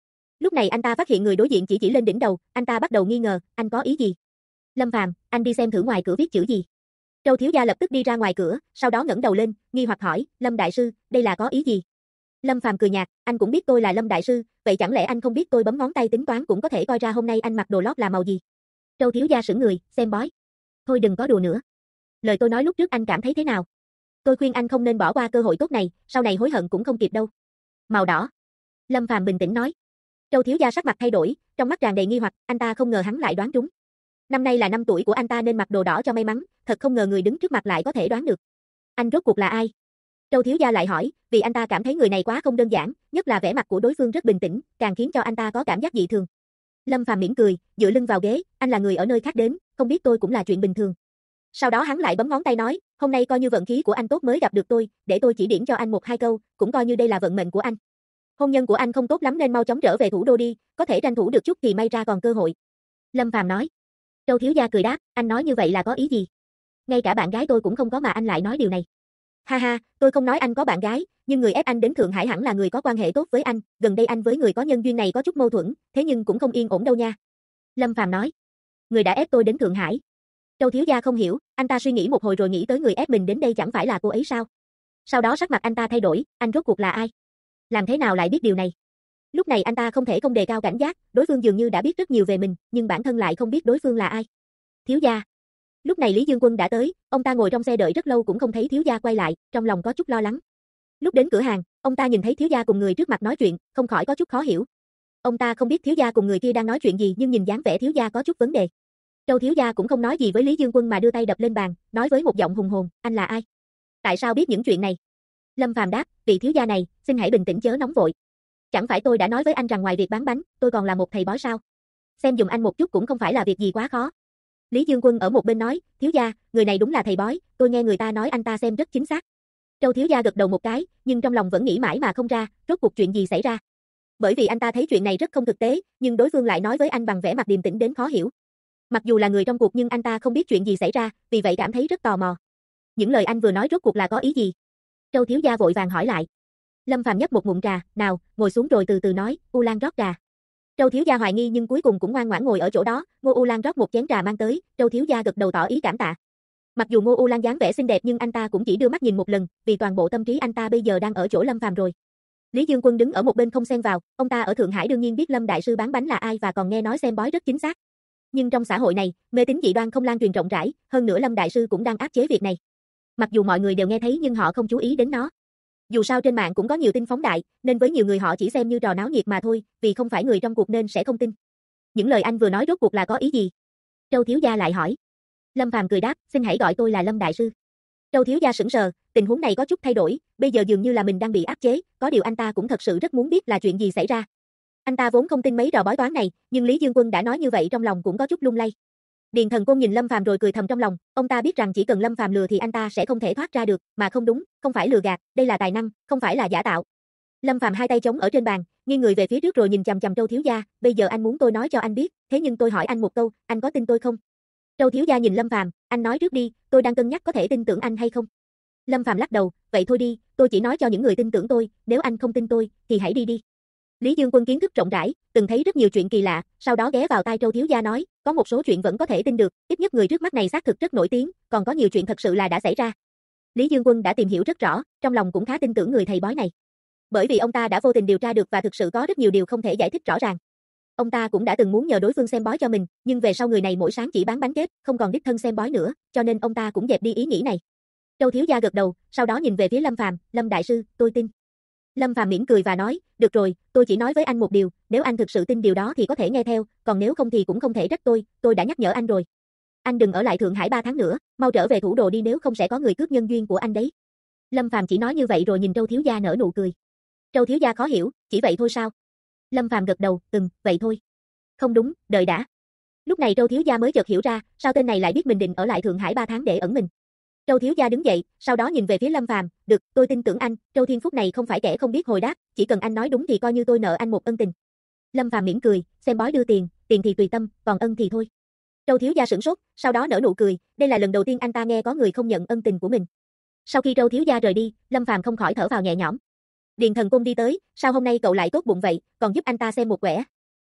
Lúc này anh ta phát hiện người đối diện chỉ lên đỉnh đầu, anh ta bắt đầu nghi ngờ, anh có ý gì? Lâm Phàm, anh đi xem thử ngoài cửa viết chữ gì. Châu thiếu gia lập tức đi ra ngoài cửa, sau đó ngẩng đầu lên, nghi hoặc hỏi, Lâm đại sư, đây là có ý gì? Lâm Phàm cười nhạt, anh cũng biết tôi là Lâm đại sư, vậy chẳng lẽ anh không biết tôi bấm ngón tay tính toán cũng có thể coi ra hôm nay anh mặc đồ lót là màu gì? Châu thiếu gia sững người, xem bói. Thôi đừng có đùa nữa. Lời tôi nói lúc trước anh cảm thấy thế nào? Tôi khuyên anh không nên bỏ qua cơ hội tốt này, sau này hối hận cũng không kịp đâu. Màu đỏ. Lâm Phàm bình tĩnh nói. Châu thiếu gia sắc mặt thay đổi, trong mắt tràn đầy nghi hoặc, anh ta không ngờ hắn lại đoán trúng. Năm nay là năm tuổi của anh ta nên mặc đồ đỏ cho may mắn, thật không ngờ người đứng trước mặt lại có thể đoán được. Anh rốt cuộc là ai? Châu thiếu gia lại hỏi, vì anh ta cảm thấy người này quá không đơn giản, nhất là vẻ mặt của đối phương rất bình tĩnh, càng khiến cho anh ta có cảm giác dị thường. Lâm Phàm mỉm cười, dựa lưng vào ghế, anh là người ở nơi khác đến, không biết tôi cũng là chuyện bình thường. Sau đó hắn lại bấm ngón tay nói, hôm nay coi như vận khí của anh tốt mới gặp được tôi, để tôi chỉ điểm cho anh một hai câu, cũng coi như đây là vận mệnh của anh. Hôn nhân của anh không tốt lắm nên mau chóng trở về thủ đô đi, có thể tranh thủ được chút thì may ra còn cơ hội. Lâm Phàm nói. Châu thiếu gia cười đáp, anh nói như vậy là có ý gì? Ngay cả bạn gái tôi cũng không có mà anh lại nói điều này. Ha ha, tôi không nói anh có bạn gái, nhưng người ép anh đến Thượng Hải hẳn là người có quan hệ tốt với anh, gần đây anh với người có nhân duyên này có chút mâu thuẫn, thế nhưng cũng không yên ổn đâu nha. Lâm Phàm nói. Người đã ép tôi đến Thượng Hải. Châu thiếu gia không hiểu, anh ta suy nghĩ một hồi rồi nghĩ tới người ép mình đến đây chẳng phải là cô ấy sao? Sau đó sắc mặt anh ta thay đổi, anh rốt cuộc là ai? Làm thế nào lại biết điều này? Lúc này anh ta không thể không đề cao cảnh giác, đối phương dường như đã biết rất nhiều về mình, nhưng bản thân lại không biết đối phương là ai. Thiếu gia. Lúc này Lý Dương Quân đã tới, ông ta ngồi trong xe đợi rất lâu cũng không thấy thiếu gia quay lại, trong lòng có chút lo lắng. Lúc đến cửa hàng, ông ta nhìn thấy thiếu gia cùng người trước mặt nói chuyện, không khỏi có chút khó hiểu. Ông ta không biết thiếu gia cùng người kia đang nói chuyện gì nhưng nhìn dáng vẻ thiếu gia có chút vấn đề. Châu thiếu gia cũng không nói gì với Lý Dương Quân mà đưa tay đập lên bàn, nói với một giọng hùng hồn, anh là ai? Tại sao biết những chuyện này? Lâm Phàm đáp, vị thiếu gia này, xin hãy bình tĩnh chớ nóng vội. Chẳng phải tôi đã nói với anh rằng ngoài việc bán bánh, tôi còn là một thầy bói sao? Xem dùm anh một chút cũng không phải là việc gì quá khó. Lý Dương Quân ở một bên nói, thiếu gia, người này đúng là thầy bói, tôi nghe người ta nói anh ta xem rất chính xác. Châu thiếu gia gật đầu một cái, nhưng trong lòng vẫn nghĩ mãi mà không ra, rốt cuộc chuyện gì xảy ra. Bởi vì anh ta thấy chuyện này rất không thực tế, nhưng đối phương lại nói với anh bằng vẻ mặt điềm tĩnh đến khó hiểu. Mặc dù là người trong cuộc nhưng anh ta không biết chuyện gì xảy ra, vì vậy cảm thấy rất tò mò. Những lời anh vừa nói rốt cuộc là có ý gì? Châu thiếu gia vội vàng hỏi lại. Lâm Phàm nhấp một ngụm trà, nào, ngồi xuống rồi từ từ nói, U Lan rót trà. Châu thiếu gia hoài nghi nhưng cuối cùng cũng ngoan ngoãn ngồi ở chỗ đó, Ngô U Lan rót một chén trà mang tới, Châu thiếu gia gật đầu tỏ ý cảm tạ. Mặc dù Ngô U Lan dáng vẻ xinh đẹp nhưng anh ta cũng chỉ đưa mắt nhìn một lần, vì toàn bộ tâm trí anh ta bây giờ đang ở chỗ Lâm Phàm rồi. Lý Dương Quân đứng ở một bên không xen vào, ông ta ở Thượng Hải đương nhiên biết Lâm đại sư bán bánh là ai và còn nghe nói xem bói rất chính xác. Nhưng trong xã hội này, mê tín dị đoan không lan truyền rộng rãi, hơn nữa Lâm đại sư cũng đang áp chế việc này. Mặc dù mọi người đều nghe thấy nhưng họ không chú ý đến nó. Dù sao trên mạng cũng có nhiều tin phóng đại, nên với nhiều người họ chỉ xem như trò náo nhiệt mà thôi, vì không phải người trong cuộc nên sẽ không tin. Những lời anh vừa nói rốt cuộc là có ý gì? Châu thiếu gia lại hỏi. Lâm Phàm cười đáp, xin hãy gọi tôi là Lâm đại sư. Châu thiếu gia sững sờ, tình huống này có chút thay đổi, bây giờ dường như là mình đang bị áp chế, có điều anh ta cũng thật sự rất muốn biết là chuyện gì xảy ra. Anh ta vốn không tin mấy trò bói toán này, nhưng Lý Dương Quân đã nói như vậy trong lòng cũng có chút lung lay. Điền Thần Côn nhìn Lâm Phàm rồi cười thầm trong lòng, ông ta biết rằng chỉ cần Lâm Phàm lừa thì anh ta sẽ không thể thoát ra được, mà không đúng, không phải lừa gạt, đây là tài năng, không phải là giả tạo. Lâm Phàm hai tay chống ở trên bàn, nghiêng người về phía trước rồi nhìn chằm chằm Châu thiếu gia, bây giờ anh muốn tôi nói cho anh biết, thế nhưng tôi hỏi anh một câu, anh có tin tôi không? Châu thiếu gia nhìn Lâm Phàm, anh nói trước đi, tôi đang cân nhắc có thể tin tưởng anh hay không. Lâm Phàm lắc đầu, vậy thôi đi, tôi chỉ nói cho những người tin tưởng tôi, nếu anh không tin tôi, thì hãy đi đi. Lý Dương Quân kiến thức rộng rãi, từng thấy rất nhiều chuyện kỳ lạ, sau đó ghé vào tai Châu thiếu gia nói, có một số chuyện vẫn có thể tin được, ít nhất người trước mắt này xác thực rất nổi tiếng, còn có nhiều chuyện thật sự là đã xảy ra. Lý Dương Quân đã tìm hiểu rất rõ, trong lòng cũng khá tin tưởng người thầy bói này. Bởi vì ông ta đã vô tình điều tra được và thực sự có rất nhiều điều không thể giải thích rõ ràng. Ông ta cũng đã từng muốn nhờ đối phương xem bói cho mình, nhưng về sau người này mỗi sáng chỉ bán bánh kép, không còn đích thân xem bói nữa, cho nên ông ta cũng dẹp đi ý nghĩ này. Châu thiếu gia gật đầu, sau đó nhìn về phía Lâm Phàm, Lâm đại sư, tôi tin. Lâm Phàm mỉm cười và nói, được rồi, tôi chỉ nói với anh một điều, nếu anh thực sự tin điều đó thì có thể nghe theo, còn nếu không thì cũng không thể trách tôi đã nhắc nhở anh rồi. Anh đừng ở lại Thượng Hải 3 tháng nữa, mau trở về thủ đô đi nếu không sẽ có người cướp nhân duyên của anh đấy. Lâm Phàm chỉ nói như vậy rồi nhìn Châu thiếu gia nở nụ cười. Châu thiếu gia khó hiểu, chỉ vậy thôi sao? Lâm Phàm gật đầu, vậy thôi. Không đúng, đợi đã. Lúc này Châu thiếu gia mới chợt hiểu ra, sao tên này lại biết mình định ở lại Thượng Hải 3 tháng để ẩn mình. Châu thiếu gia đứng dậy, sau đó nhìn về phía Lâm Phàm, được, tôi tin tưởng anh, Châu Thiên Phúc này không phải kẻ không biết hồi đáp, chỉ cần anh nói đúng thì coi như tôi nợ anh một ân tình. Lâm Phàm mỉm cười, xem bói đưa tiền thì tùy tâm, còn ân thì thôi. Châu thiếu gia sửng sốt, sau đó nở nụ cười, đây là lần đầu tiên anh ta nghe có người không nhận ân tình của mình. Sau khi Châu thiếu gia rời đi, Lâm Phàm không khỏi thở vào nhẹ nhõm. Điền Thần Côn đi tới, sao hôm nay cậu lại tốt bụng vậy, còn giúp anh ta xem một quẻ,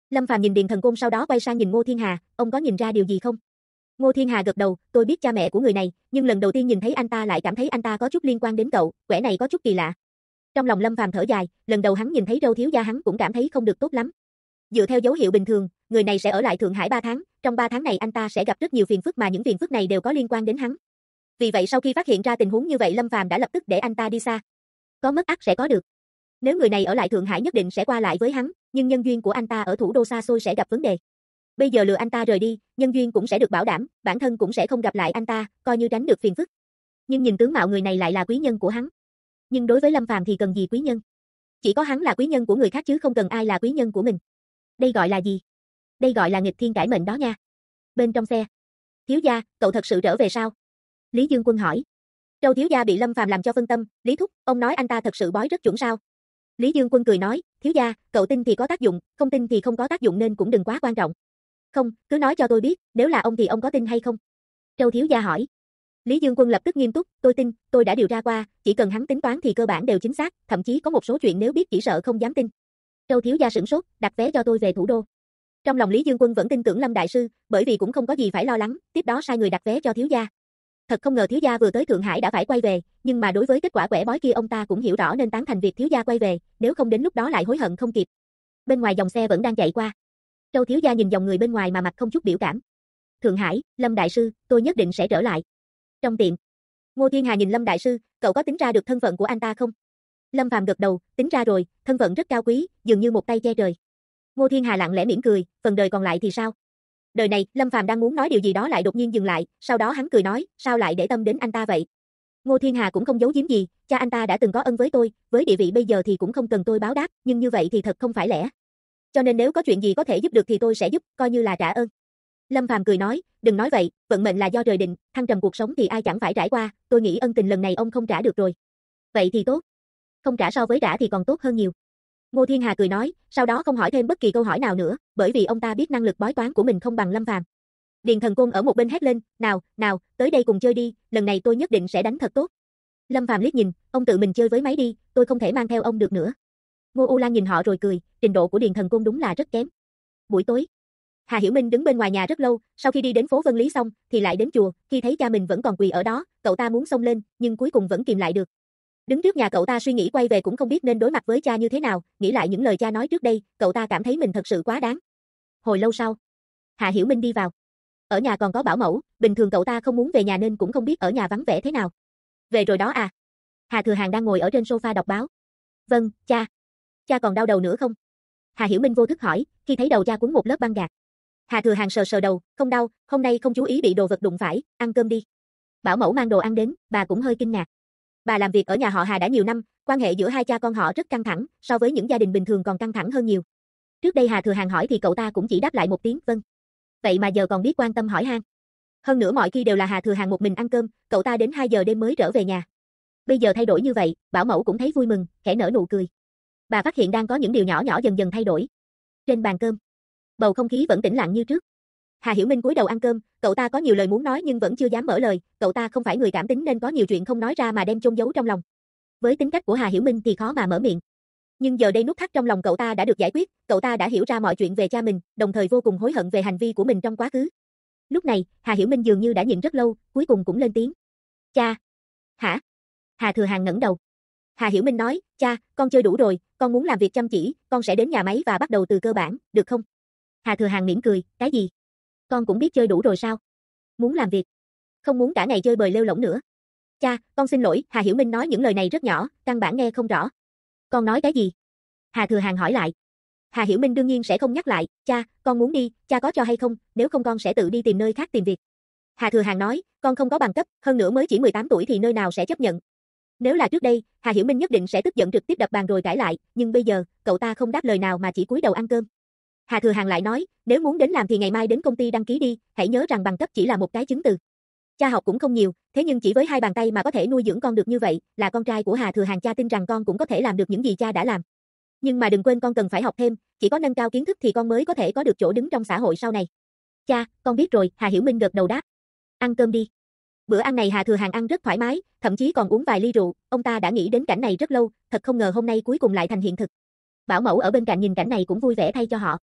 Lâm Phàm nhìn Điền Thần Côn sau đó quay sang nhìn Ngô Thiên Hà, ông có nhìn ra điều gì không? Ngô Thiên Hà gật đầu, tôi biết cha mẹ của người này, nhưng lần đầu tiên nhìn thấy anh ta lại cảm thấy anh ta có chút liên quan đến cậu, quẻ này có chút kỳ lạ. Trong lòng Lâm Phàm thở dài, lần đầu hắn nhìn thấy Râu thiếu gia hắn cũng cảm thấy không được tốt lắm. Dựa theo dấu hiệu bình thường, người này sẽ ở lại Thượng Hải 3 tháng, trong 3 tháng này anh ta sẽ gặp rất nhiều phiền phức mà những phiền phức này đều có liên quan đến hắn. Vì vậy sau khi phát hiện ra tình huống như vậy Lâm Phàm đã lập tức để anh ta đi xa. Có mất ắt sẽ có được. Nếu người này ở lại Thượng Hải nhất định sẽ qua lại với hắn, nhưng nhân duyên của anh ta ở thủ đô xa xôi sẽ gặp vấn đề. Bây giờ lừa anh ta rời đi, nhân duyên cũng sẽ được bảo đảm, bản thân cũng sẽ không gặp lại anh ta, coi như tránh được phiền phức. Nhưng nhìn tướng mạo người này lại là quý nhân của hắn. Nhưng đối với Lâm Phàm thì cần gì quý nhân? Chỉ có hắn là quý nhân của người khác chứ không cần ai là quý nhân của mình. Đây gọi là gì? Đây gọi là nghịch thiên cải mệnh đó nha. Bên trong xe. Thiếu gia, cậu thật sự trở về sao? Lý Dương Quân hỏi. Trâu thiếu gia bị Lâm Phàm làm cho phân tâm, Lý thúc, ông nói anh ta thật sự bói rất chuẩn sao? Lý Dương Quân cười nói, thiếu gia, cậu tin thì có tác dụng, không tin thì không có tác dụng nên cũng đừng quá quan trọng. Không, cứ nói cho tôi biết, nếu là ông thì ông có tin hay không? Trâu thiếu gia hỏi. Lý Dương Quân lập tức nghiêm túc, tôi tin, tôi đã điều tra qua, chỉ cần hắn tính toán thì cơ bản đều chính xác, thậm chí có một số chuyện nếu biết chỉ sợ không dám tin. Trâu thiếu gia sửng sốt, đặt vé cho tôi về thủ đô. Trong lòng Lý Dương Quân vẫn tin tưởng Lâm đại sư, bởi vì cũng không có gì phải lo lắng, tiếp đó sai người đặt vé cho thiếu gia. Thật không ngờ thiếu gia vừa tới Thượng Hải đã phải quay về, nhưng mà đối với kết quả quẻ bói kia ông ta cũng hiểu rõ nên tán thành việc thiếu gia quay về, nếu không đến lúc đó lại hối hận không kịp. Bên ngoài dòng xe vẫn đang chạy qua. Trâu thiếu gia nhìn dòng người bên ngoài mà mặt không chút biểu cảm. Thượng Hải, Lâm đại sư, tôi nhất định sẽ trở lại. Trong tiệm, Ngô Thiên Hà nhìn Lâm đại sư, cậu có tính ra được thân phận của anh ta không? Lâm Phàm gật đầu, tính ra rồi, thân phận rất cao quý, dường như một tay che trời. Ngô Thiên Hà lặng lẽ mỉm cười, phần đời còn lại thì sao? Đời này, Lâm Phàm đang muốn nói điều gì đó lại đột nhiên dừng lại, sau đó hắn cười nói, sao lại để tâm đến anh ta vậy? Ngô Thiên Hà cũng không giấu giếm gì, cha anh ta đã từng có ân với tôi, với địa vị bây giờ thì cũng không cần tôi báo đáp, nhưng như vậy thì thật không phải lẽ. Cho nên nếu có chuyện gì có thể giúp được thì tôi sẽ giúp, coi như là trả ơn. Lâm Phàm cười nói, đừng nói vậy, vận mệnh là do trời định, thăng trầm cuộc sống thì ai chẳng phải trải qua, tôi nghĩ ân tình lần này ông không trả được rồi. Vậy thì tốt. Không trả so với trả thì còn tốt hơn nhiều. Ngô Thiên Hà cười nói, sau đó không hỏi thêm bất kỳ câu hỏi nào nữa, bởi vì ông ta biết năng lực bói toán của mình không bằng Lâm Phàm. Điền Thần Côn ở một bên hét lên, nào, tới đây cùng chơi đi, lần này tôi nhất định sẽ đánh thật tốt. Lâm Phàm liếc nhìn, ông tự mình chơi với máy đi, tôi không thể mang theo ông được nữa. Ngô U Lan nhìn họ rồi cười, trình độ của Điền Thần Côn đúng là rất kém. Buổi tối, Hà Hiểu Minh đứng bên ngoài nhà rất lâu, sau khi đi đến phố Vân Lý xong, thì lại đến chùa, khi thấy cha mình vẫn còn quỳ ở đó, cậu ta muốn xông lên, nhưng cuối cùng vẫn kìm lại được. Đứng trước nhà cậu ta suy nghĩ quay về cũng không biết nên đối mặt với cha như thế nào, nghĩ lại những lời cha nói trước đây, cậu ta cảm thấy mình thật sự quá đáng. Hồi lâu sau, Hà Hiểu Minh đi vào. Ở nhà còn có bảo mẫu, bình thường cậu ta không muốn về nhà nên cũng không biết ở nhà vắng vẻ thế nào. Về rồi đó à? Hà Thừa Hàng đang ngồi ở trên sofa đọc báo. Vâng, cha. Cha còn đau đầu nữa không? Hà Hiểu Minh vô thức hỏi, khi thấy đầu cha quấn một lớp băng gạc. Hà Thừa Hàng sờ sờ đầu, không đau, hôm nay không chú ý bị đồ vật đụng phải, ăn cơm đi. Bảo mẫu mang đồ ăn đến, bà cũng hơi kinh ngạc. Bà làm việc ở nhà họ Hà đã nhiều năm, quan hệ giữa hai cha con họ rất căng thẳng, so với những gia đình bình thường còn căng thẳng hơn nhiều. Trước đây Hà Thừa Hàng hỏi thì cậu ta cũng chỉ đáp lại một tiếng vâng. Vậy mà giờ còn biết quan tâm hỏi han. Hơn nữa mọi khi đều là Hà Thừa Hàng một mình ăn cơm, cậu ta đến 2 giờ đêm mới trở về nhà. Bây giờ thay đổi như vậy, bảo mẫu cũng thấy vui mừng, khẽ nở nụ cười. Bà phát hiện đang có những điều nhỏ nhỏ dần dần thay đổi. Trên bàn cơm, bầu không khí vẫn tĩnh lặng như trước. Hà Hiểu Minh cúi đầu ăn cơm, cậu ta có nhiều lời muốn nói nhưng vẫn chưa dám mở lời, cậu ta không phải người cảm tính nên có nhiều chuyện không nói ra mà đem chôn giấu trong lòng. Với tính cách của Hà Hiểu Minh thì khó mà mở miệng. Nhưng giờ đây nút thắt trong lòng cậu ta đã được giải quyết, cậu ta đã hiểu ra mọi chuyện về cha mình, đồng thời vô cùng hối hận về hành vi của mình trong quá khứ. Lúc này, Hà Hiểu Minh dường như đã nhịn rất lâu, cuối cùng cũng lên tiếng. Cha. Hả? Hà Thừa Hàng ngẩng đầu. Hà Hiểu Minh nói, cha, con chơi đủ rồi, con muốn làm việc chăm chỉ, con sẽ đến nhà máy và bắt đầu từ cơ bản, được không? Hà Thừa Hàng mỉm cười, cái gì? Con cũng biết chơi đủ rồi sao? Muốn làm việc. Không muốn cả ngày chơi bời lêu lổng nữa. Cha, con xin lỗi, Hà Hiểu Minh nói những lời này rất nhỏ, căn bản nghe không rõ. Con nói cái gì? Hà Thừa Hàng hỏi lại. Hà Hiểu Minh đương nhiên sẽ không nhắc lại, cha, con muốn đi, cha có cho hay không, nếu không con sẽ tự đi tìm nơi khác tìm việc. Hà Thừa Hàng nói, con không có bằng cấp, hơn nữa mới chỉ 18 tuổi thì nơi nào sẽ chấp nhận. Nếu là trước đây, Hà Hiểu Minh nhất định sẽ tức giận trực tiếp đập bàn rồi cãi lại, nhưng bây giờ, cậu ta không đáp lời nào mà chỉ cúi đầu ăn cơm. Hà Thừa Hàng lại nói, nếu muốn đến làm thì ngày mai đến công ty đăng ký đi, hãy nhớ rằng bằng cấp chỉ là một cái chứng từ. Cha học cũng không nhiều, thế nhưng chỉ với 2 bàn tay mà có thể nuôi dưỡng con được như vậy, là con trai của Hà Thừa Hàng cha tin rằng con cũng có thể làm được những gì cha đã làm. Nhưng mà đừng quên con cần phải học thêm, chỉ có nâng cao kiến thức thì con mới có thể có được chỗ đứng trong xã hội sau này. Cha, con biết rồi, Hà Hiểu Minh gật đầu đáp. Ăn cơm đi. Bữa ăn này Hà Thừa Hàng ăn rất thoải mái, thậm chí còn uống vài ly rượu, ông ta đã nghĩ đến cảnh này rất lâu, thật không ngờ hôm nay cuối cùng lại thành hiện thực. Bảo mẫu ở bên cạnh nhìn cảnh này cũng vui vẻ thay cho họ.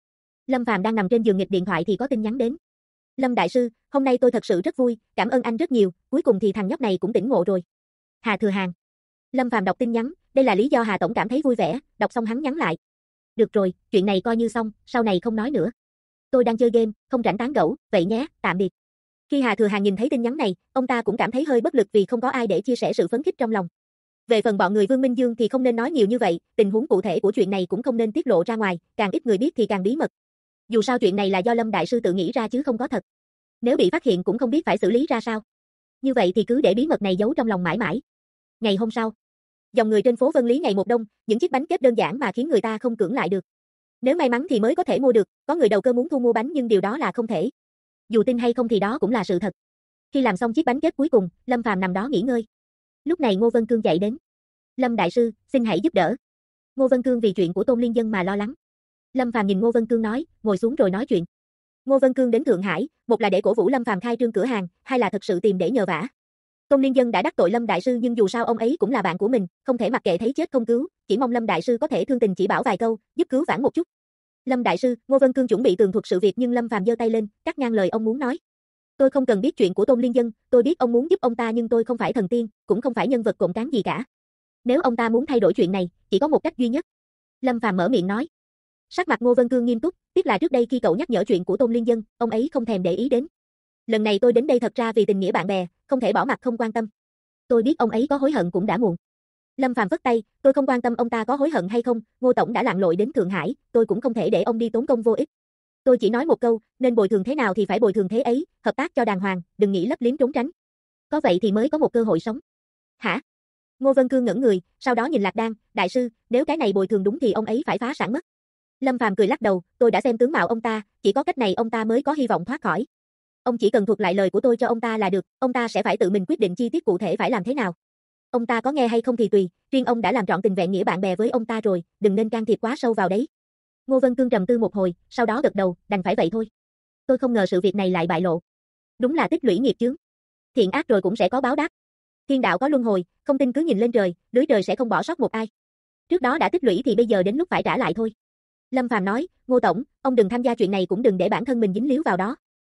Lâm Phàm đang nằm trên giường nghịch điện thoại thì có tin nhắn đến. Lâm đại sư, hôm nay tôi thật sự rất vui, cảm ơn anh rất nhiều, cuối cùng thì thằng nhóc này cũng tỉnh ngộ rồi. Hà Thừa Hàn. Lâm Phàm đọc tin nhắn, đây là lý do Hà tổng cảm thấy vui vẻ, đọc xong hắn nhắn lại. Được rồi, chuyện này coi như xong, sau này không nói nữa. Tôi đang chơi game, không rảnh tán gẫu, vậy nhé, tạm biệt. Khi Hà Thừa Hàn nhìn thấy tin nhắn này, ông ta cũng cảm thấy hơi bất lực vì không có ai để chia sẻ sự phấn khích trong lòng. Về phần bọn người Vương Minh Dương thì không nên nói nhiều như vậy, tình huống cụ thể của chuyện này cũng không nên tiết lộ ra ngoài, càng ít người biết thì càng bí mật. Dù sao chuyện này là do Lâm đại sư tự nghĩ ra chứ không có thật. Nếu bị phát hiện cũng không biết phải xử lý ra sao. Như vậy thì cứ để bí mật này giấu trong lòng mãi mãi. Ngày hôm sau, dòng người trên phố Vân Lý ngày một đông, những chiếc bánh kép đơn giản mà khiến người ta không cưỡng lại được. Nếu may mắn thì mới có thể mua được, có người đầu cơ muốn thu mua bánh nhưng điều đó là không thể. Dù tin hay không thì đó cũng là sự thật. Khi làm xong chiếc bánh kép cuối cùng, Lâm Phàm nằm đó nghỉ ngơi. Lúc này Ngô Vân Cương chạy đến. Lâm đại sư, xin hãy giúp đỡ. Ngô Vân Cương vì chuyện của Tôn Liên Dân mà lo lắng. Lâm Phàm nhìn Ngô Vân Cương nói, ngồi xuống rồi nói chuyện. Ngô Vân Cương đến Thượng Hải, một là để cổ vũ Lâm Phàm khai trương cửa hàng, hai là thật sự tìm để nhờ vả. Tôn Liên Dân đã đắc tội Lâm đại sư nhưng dù sao ông ấy cũng là bạn của mình, không thể mặc kệ thấy chết không cứu, chỉ mong Lâm đại sư có thể thương tình chỉ bảo vài câu, giúp cứu vãn một chút. Lâm đại sư, Ngô Vân Cương chuẩn bị tường thuật sự việc nhưng Lâm Phàm giơ tay lên, cắt ngang lời ông muốn nói. Tôi không cần biết chuyện của Tôn Liên Dân, tôi biết ông muốn giúp ông ta nhưng tôi không phải thần tiên, cũng không phải nhân vật cộng cán gì cả. Nếu ông ta muốn thay đổi chuyện này, chỉ có một cách duy nhất. Lâm Phàm mở miệng nói. Sắc mặt Ngô Vân Cương nghiêm túc, tiếc là trước đây khi cậu nhắc nhở chuyện của Tôn Liên Dân, ông ấy không thèm để ý đến. Lần này tôi đến đây thật ra vì tình nghĩa bạn bè, không thể bỏ mặt không quan tâm. Tôi biết ông ấy có hối hận cũng đã muộn. Lâm Phàm vất tay, tôi không quan tâm ông ta có hối hận hay không, Ngô tổng đã lặn lội đến Thượng Hải, tôi cũng không thể để ông đi tốn công vô ích. Tôi chỉ nói một câu, nên bồi thường thế nào thì phải bồi thường thế ấy, hợp tác cho đàng hoàng, đừng nghĩ lấp liếm trốn tránh. Có vậy thì mới có một cơ hội sống. Hả? Ngô Vân Cương ngẩn người, sau đó nhìn Lạc Đan, đại sư, nếu cái này bồi thường đúng thì ông ấy phải phá sản mất. Lâm Phàm cười lắc đầu, tôi đã xem tướng mạo ông ta, chỉ có cách này ông ta mới có hy vọng thoát khỏi. Ông chỉ cần thuật lại lời của tôi cho ông ta là được, ông ta sẽ phải tự mình quyết định chi tiết cụ thể phải làm thế nào. Ông ta có nghe hay không thì tùy, riêng ông đã làm trọn tình vẹn nghĩa bạn bè với ông ta rồi, đừng nên can thiệp quá sâu vào đấy. Ngô Vân Cương trầm tư một hồi, sau đó gật đầu, đành phải vậy thôi. Tôi không ngờ sự việc này lại bại lộ. Đúng là tích lũy nghiệp chướng. Thiện ác rồi cũng sẽ có báo đáp. Thiên đạo có luân hồi, không tin cứ nhìn lên trời, lưới trời sẽ không bỏ sót một ai. Trước đó đã tích lũy thì bây giờ đến lúc phải trả lại thôi. Lâm Phàm nói, Ngô tổng, ông đừng tham gia chuyện này cũng đừng để bản thân mình dính líu vào đó.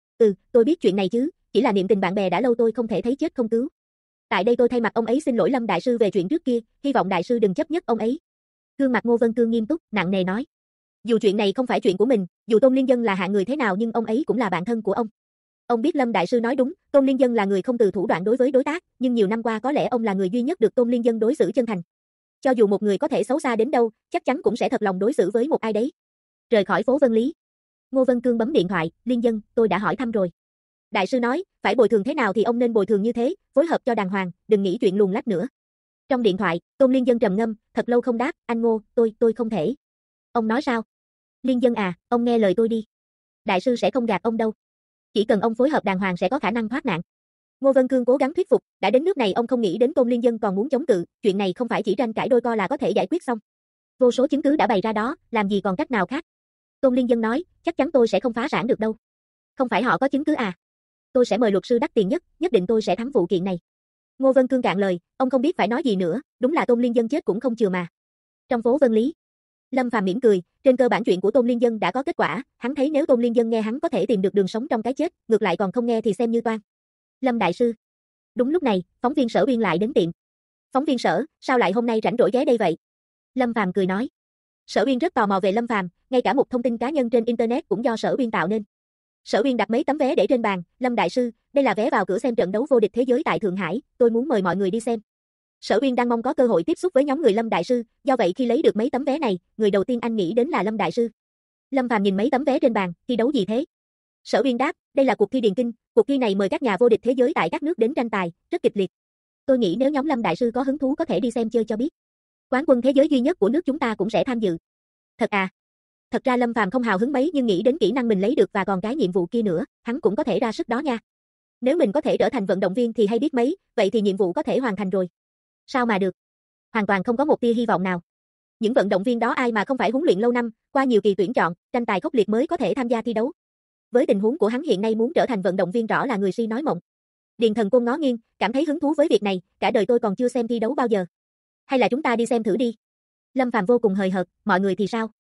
Tôi biết chuyện này chứ, chỉ là niệm tình bạn bè đã lâu tôi không thể thấy chết không cứu. Tại đây tôi thay mặt ông ấy xin lỗi Lâm đại sư về chuyện trước kia, hy vọng đại sư đừng chấp nhất ông ấy. Gương mặt Ngô Vân Cương nghiêm túc, nặng nề nói. Dù chuyện này không phải chuyện của mình, dù Tôn Liên Dân là hạng người thế nào nhưng ông ấy cũng là bạn thân của ông. Ông biết Lâm đại sư nói đúng, Tôn Liên Dân là người không từ thủ đoạn đối với đối tác, nhưng nhiều năm qua có lẽ ông là người duy nhất được Tôn Liên Dân đối xử chân thành. Cho dù một người có thể xấu xa đến đâu, chắc chắn cũng sẽ thật lòng đối xử với một ai đấy. Rời khỏi phố Vân Lý, Ngô Vân Cương bấm điện thoại, Liên Dân, tôi đã hỏi thăm rồi. Đại sư nói, phải bồi thường thế nào thì ông nên bồi thường như thế, phối hợp cho đàng hoàng, đừng nghĩ chuyện luồn lách nữa. Trong điện thoại, Tôn Liên Dân trầm ngâm, thật lâu không đáp, anh Ngô, tôi không thể. Ông nói sao? Liên Dân à, ông nghe lời tôi đi. Đại sư sẽ không gạt ông đâu. Chỉ cần ông phối hợp đàng hoàng sẽ có khả năng thoát nạn. Ngô Vân Cương cố gắng thuyết phục, đã đến nước này ông không nghĩ đến Tôn Liên Dân còn muốn chống cự, chuyện này không phải chỉ tranh cãi đôi co là có thể giải quyết xong. Vô số chứng cứ đã bày ra đó, làm gì còn cách nào khác. Tôn Liên Dân nói, chắc chắn tôi sẽ không phá sản được đâu. Không phải họ có chứng cứ à? Tôi sẽ mời luật sư đắt tiền nhất định tôi sẽ thắng vụ kiện này. Ngô Vân Cương cạn lời, ông không biết phải nói gì nữa, đúng là Tôn Liên Dân chết cũng không chừa mà. Trong phố Vân Lý, Lâm Phàm mỉm cười, trên cơ bản chuyện của Tôn Liên Dân đã có kết quả, hắn thấy nếu Tôn Liên Dân nghe hắn có thể tìm được đường sống trong cái chết, ngược lại còn không nghe thì xem như toan. Lâm đại sư. Đúng lúc này, phóng viên Sở Uyên lại đến tiệm. Phóng viên Sở, sao lại hôm nay rảnh rỗi ghé đây vậy? Lâm Phàm cười nói. Sở Uyên rất tò mò về Lâm Phàm, ngay cả một thông tin cá nhân trên internet cũng do Sở Uyên tạo nên. Sở Uyên đặt mấy tấm vé để trên bàn, Lâm đại sư, đây là vé vào cửa xem trận đấu vô địch thế giới tại Thượng Hải, tôi muốn mời mọi người đi xem. Sở Uyên đang mong có cơ hội tiếp xúc với nhóm người Lâm đại sư, do vậy khi lấy được mấy tấm vé này, người đầu tiên anh nghĩ đến là Lâm đại sư. Lâm Phàm nhìn mấy tấm vé trên bàn, thi đấu gì thế? Sở Uyên đáp, đây là cuộc thi điền kinh, cuộc thi này mời các nhà vô địch thế giới tại các nước đến tranh tài, rất kịch liệt. Tôi nghĩ nếu nhóm Lâm đại sư có hứng thú có thể đi xem chơi cho biết. Quán quân thế giới duy nhất của nước chúng ta cũng sẽ tham dự. Thật à? Thật ra Lâm Phàm không hào hứng mấy nhưng nghĩ đến kỹ năng mình lấy được và còn cái nhiệm vụ kia nữa, hắn cũng có thể ra sức đó nha. Nếu mình có thể trở thành vận động viên thì hay biết mấy, vậy thì nhiệm vụ có thể hoàn thành rồi. Sao mà được? Hoàn toàn không có một tia hy vọng nào. Những vận động viên đó ai mà không phải huấn luyện lâu năm, qua nhiều kỳ tuyển chọn, tranh tài khốc liệt mới có thể tham gia thi đấu. Với tình huống của hắn hiện nay muốn trở thành vận động viên rõ là người si nói mộng. Điền Thần Côn ngó nghiêng, cảm thấy hứng thú với việc này, cả đời tôi còn chưa xem thi đấu bao giờ. Hay là chúng ta đi xem thử đi. Lâm Phàm vô cùng hời hợt, mọi người thì sao?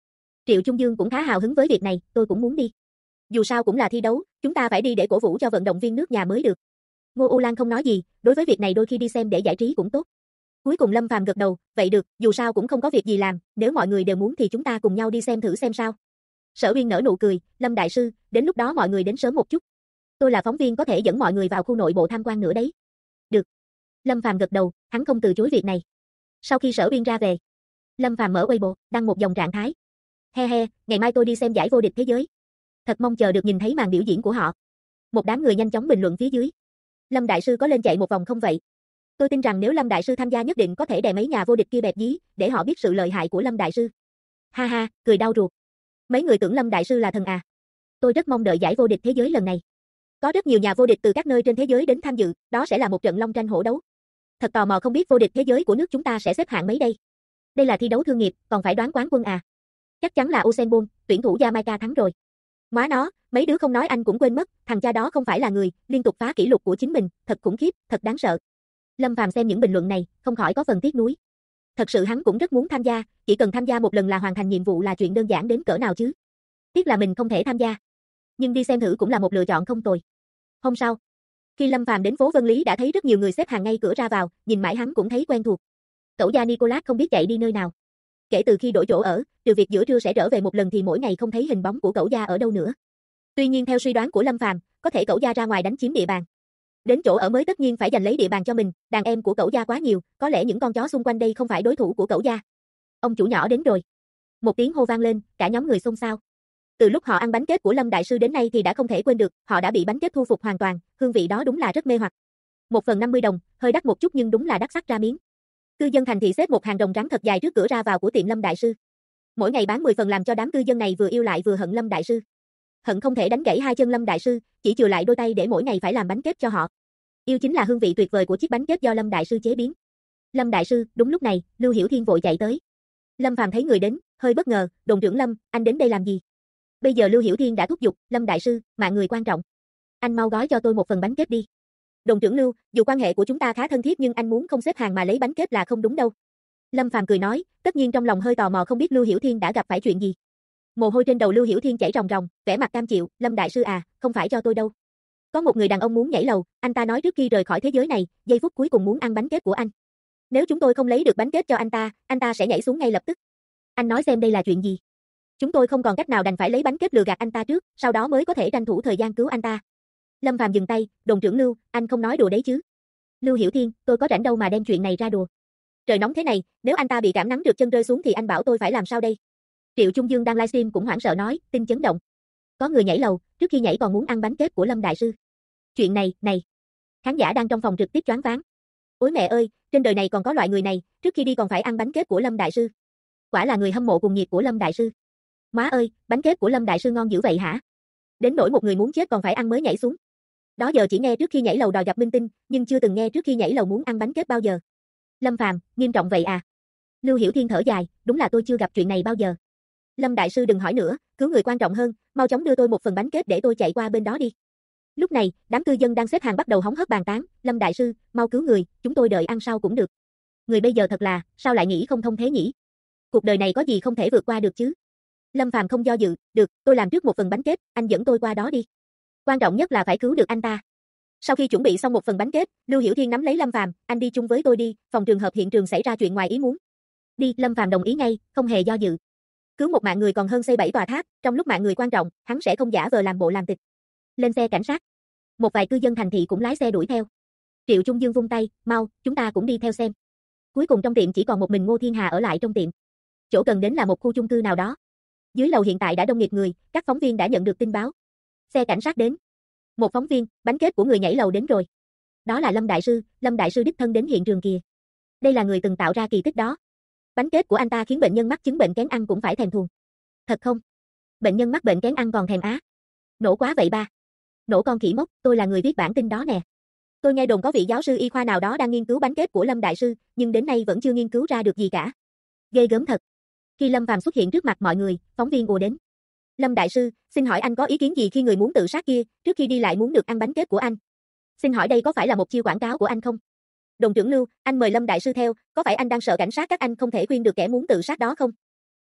Triệu Trung Dương cũng khá hào hứng với việc này, tôi cũng muốn đi. Dù sao cũng là thi đấu, chúng ta phải đi để cổ vũ cho vận động viên nước nhà mới được. Ngô U Lan không nói gì, đối với việc này đôi khi đi xem để giải trí cũng tốt. Cuối cùng Lâm Phàm gật đầu, vậy được, dù sao cũng không có việc gì làm, nếu mọi người đều muốn thì chúng ta cùng nhau đi xem thử xem sao. Sở Uyên nở nụ cười, Lâm đại sư, đến lúc đó mọi người đến sớm một chút. Tôi là phóng viên có thể dẫn mọi người vào khu nội bộ tham quan nữa đấy. Được. Lâm Phàm gật đầu, hắn không từ chối việc này. Sau khi Sở Uyên ra về, Lâm Phàm mở Weibo, đăng một dòng trạng thái. He he, ngày mai tôi đi xem giải vô địch thế giới. Thật mong chờ được nhìn thấy màn biểu diễn của họ. Một đám người nhanh chóng bình luận phía dưới. Lâm đại sư có lên chạy một vòng không vậy? Tôi tin rằng nếu Lâm đại sư tham gia nhất định có thể đè mấy nhà vô địch kia bẹp dí, để họ biết sự lợi hại của Lâm đại sư. Ha ha, cười đau ruột. Mấy người tưởng Lâm đại sư là thần à? Tôi rất mong đợi giải vô địch thế giới lần này. Có rất nhiều nhà vô địch từ các nơi trên thế giới đến tham dự, đó sẽ là một trận long tranh hổ đấu. Thật tò mò không biết vô địch thế giới của nước chúng ta sẽ xếp hạng mấy đây. Đây là thi đấu thương nghiệp, còn phải đoán quán quân à? Chắc chắn là Usain Bolt, tuyển thủ Jamaica thắng rồi. Má nó, mấy đứa không nói anh cũng quên mất, thằng cha đó không phải là người, liên tục phá kỷ lục của chính mình, thật khủng khiếp, thật đáng sợ. Lâm Phàm xem những bình luận này, không khỏi có phần tiếc nuối. Thật sự hắn cũng rất muốn tham gia, chỉ cần tham gia một lần là hoàn thành nhiệm vụ là chuyện đơn giản đến cỡ nào chứ. Tiếc là mình không thể tham gia. Nhưng đi xem thử cũng là một lựa chọn không tồi. Hôm sau, khi Lâm Phàm đến phố Vân Lý đã thấy rất nhiều người xếp hàng ngay cửa ra vào, nhìn mãi hắn cũng thấy quen thuộc. Cậu gia Nicolas không biết chạy đi nơi nào. Kể từ khi đổi chỗ ở, trừ việc giữa trưa sẽ trở về một lần thì mỗi ngày không thấy hình bóng của cậu gia ở đâu nữa. Tuy nhiên theo suy đoán của Lâm Phàm, có thể cậu gia ra ngoài đánh chiếm địa bàn. Đến chỗ ở mới tất nhiên phải giành lấy địa bàn cho mình, đàn em của cậu gia quá nhiều, có lẽ những con chó xung quanh đây không phải đối thủ của cậu gia. Ông chủ nhỏ đến rồi. Một tiếng hô vang lên, cả nhóm người xôn xao. Từ lúc họ ăn bánh kết của Lâm đại sư đến nay thì đã không thể quên được, họ đã bị bánh kết thu phục hoàn toàn, hương vị đó đúng là rất mê hoặc. 1 phần 50 đồng, hơi đắt một chút nhưng đúng là đắt sắc ra miếng. Cư dân thành thị xếp một hàng rồng rắn thật dài trước cửa ra vào của tiệm Lâm đại sư. Mỗi ngày bán 10 phần làm cho đám cư dân này vừa yêu lại vừa hận Lâm đại sư. Hận không thể đánh gãy hai chân Lâm đại sư, chỉ chừa lại đôi tay để mỗi ngày phải làm bánh kết cho họ. Yêu chính là hương vị tuyệt vời của chiếc bánh kết do Lâm đại sư chế biến. Lâm đại sư, đúng lúc này, Lưu Hiểu Thiên vội chạy tới. Lâm Phàm thấy người đến, hơi bất ngờ, "Đồn trưởng Lâm, anh đến đây làm gì?" Bây giờ Lưu Hiểu Thiên đã thúc giục, "Lâm đại sư, mạng người quan trọng. Anh mau gói cho tôi một phần bánh kết đi." "Đồn trưởng Lưu, dù quan hệ của chúng ta khá thân thiết nhưng anh muốn không xếp hàng mà lấy bánh kết là không đúng đâu." Lâm Phàm cười nói, tất nhiên trong lòng hơi tò mò không biết Lưu Hiểu Thiên đã gặp phải chuyện gì. Mồ hôi trên đầu Lưu Hiểu Thiên chảy ròng ròng, vẻ mặt cam chịu, "Lâm đại sư à, không phải cho tôi đâu. Có một người đàn ông muốn nhảy lầu, anh ta nói trước khi rời khỏi thế giới này, giây phút cuối cùng muốn ăn bánh kết của anh. Nếu chúng tôi không lấy được bánh kết cho anh ta sẽ nhảy xuống ngay lập tức. Anh nói xem đây là chuyện gì?" "Chúng tôi không còn cách nào đành phải lấy bánh kết lừa gạt anh ta trước, sau đó mới có thể tranh thủ thời gian cứu anh ta." Lâm Phàm dừng tay, "Đồn trưởng Lưu, anh không nói đùa đấy chứ?" "Lưu Hiểu Thiên, tôi có rảnh đâu mà đem chuyện này ra đùa. Trời nóng thế này, nếu anh ta bị cảm nắng trượt chân rơi xuống thì anh bảo tôi phải làm sao đây?" Triệu Trung Dương đang livestream cũng hoảng sợ nói, tin chấn động. Có người nhảy lầu, trước khi nhảy còn muốn ăn bánh kết của Lâm đại sư. Chuyện này. Khán giả đang trong phòng trực tiếp choáng váng. Ôi mẹ ơi, trên đời này còn có loại người này, trước khi đi còn phải ăn bánh kết của Lâm đại sư. Quả là người hâm mộ cùng nhiệt của Lâm đại sư. Má ơi, bánh kết của Lâm đại sư ngon dữ vậy hả? Đến nỗi một người muốn chết còn phải ăn mới nhảy xuống. Đó giờ chỉ nghe trước khi nhảy lầu đòi gặp minh tinh, nhưng chưa từng nghe trước khi nhảy lầu muốn ăn bánh kết bao giờ. Lâm Phàm, nghiêm trọng vậy à? Lưu Hiểu Thiên thở dài, đúng là tôi chưa gặp chuyện này bao giờ. Lâm đại sư đừng hỏi nữa, cứu người quan trọng hơn, mau chóng đưa tôi một phần bánh kết để tôi chạy qua bên đó đi. Lúc này, đám cư dân đang xếp hàng bắt đầu hóng hớt bàn tán, Lâm đại sư, mau cứu người, chúng tôi đợi ăn sau cũng được. Người bây giờ thật là, sao lại nghĩ không thông thế nhỉ? Cuộc đời này có gì không thể vượt qua được chứ? Lâm Phàm không do dự, được, tôi làm trước một phần bánh kết, anh dẫn tôi qua đó đi. Quan trọng nhất là phải cứu được anh ta. Sau khi chuẩn bị xong một phần bánh kết, Lưu Hiểu Thiên nắm lấy Lâm Phàm, anh đi chung với tôi đi, phòng trường hợp hiện trường xảy ra chuyện ngoài ý muốn. Đi, Lâm Phàm đồng ý ngay, không hề do dự. Cứu một mạng người còn hơn xây 7 tòa tháp, trong lúc mạng người quan trọng, hắn sẽ không giả vờ làm bộ làm tịch. Lên xe cảnh sát. Một vài cư dân thành thị cũng lái xe đuổi theo. Triệu Trung Dương vung tay, mau, chúng ta cũng đi theo xem. Cuối cùng trong tiệm chỉ còn một mình Ngô Thiên Hà ở lại trong tiệm. Chỗ cần đến là một khu chung cư nào đó. Dưới lầu hiện tại đã đông nghịt người, các phóng viên đã nhận được tin báo. Xe cảnh sát đến. Một phóng viên, bánh kết của người nhảy lầu đến rồi. Đó là Lâm đại sư đích thân đến hiện trường kìa. Đây là người từng tạo ra kỳ tích đó. Bánh kết của anh ta khiến bệnh nhân mắc chứng bệnh kén ăn cũng phải thèm thuồng. Thật không? Bệnh nhân mắc bệnh kén ăn còn thèm á? Nổ quá vậy ba. Nổ con khỉ mốc, tôi là người viết bản tin đó nè. Tôi nghe đồn có vị giáo sư y khoa nào đó đang nghiên cứu bánh kết của Lâm đại sư, nhưng đến nay vẫn chưa nghiên cứu ra được gì cả. Ghê gớm thật. Khi Lâm Phàm xuất hiện trước mặt mọi người, phóng viên ùa đến. Lâm đại sư, xin hỏi anh có ý kiến gì khi người muốn tự sát kia, trước khi đi lại muốn được ăn bánh kết của anh? Xin hỏi đây có phải là một chiêu quảng cáo của anh không? Đồng trưởng Lưu, anh mời Lâm đại sư theo, có phải anh đang sợ cảnh sát các anh không thể khuyên được kẻ muốn tự sát đó không?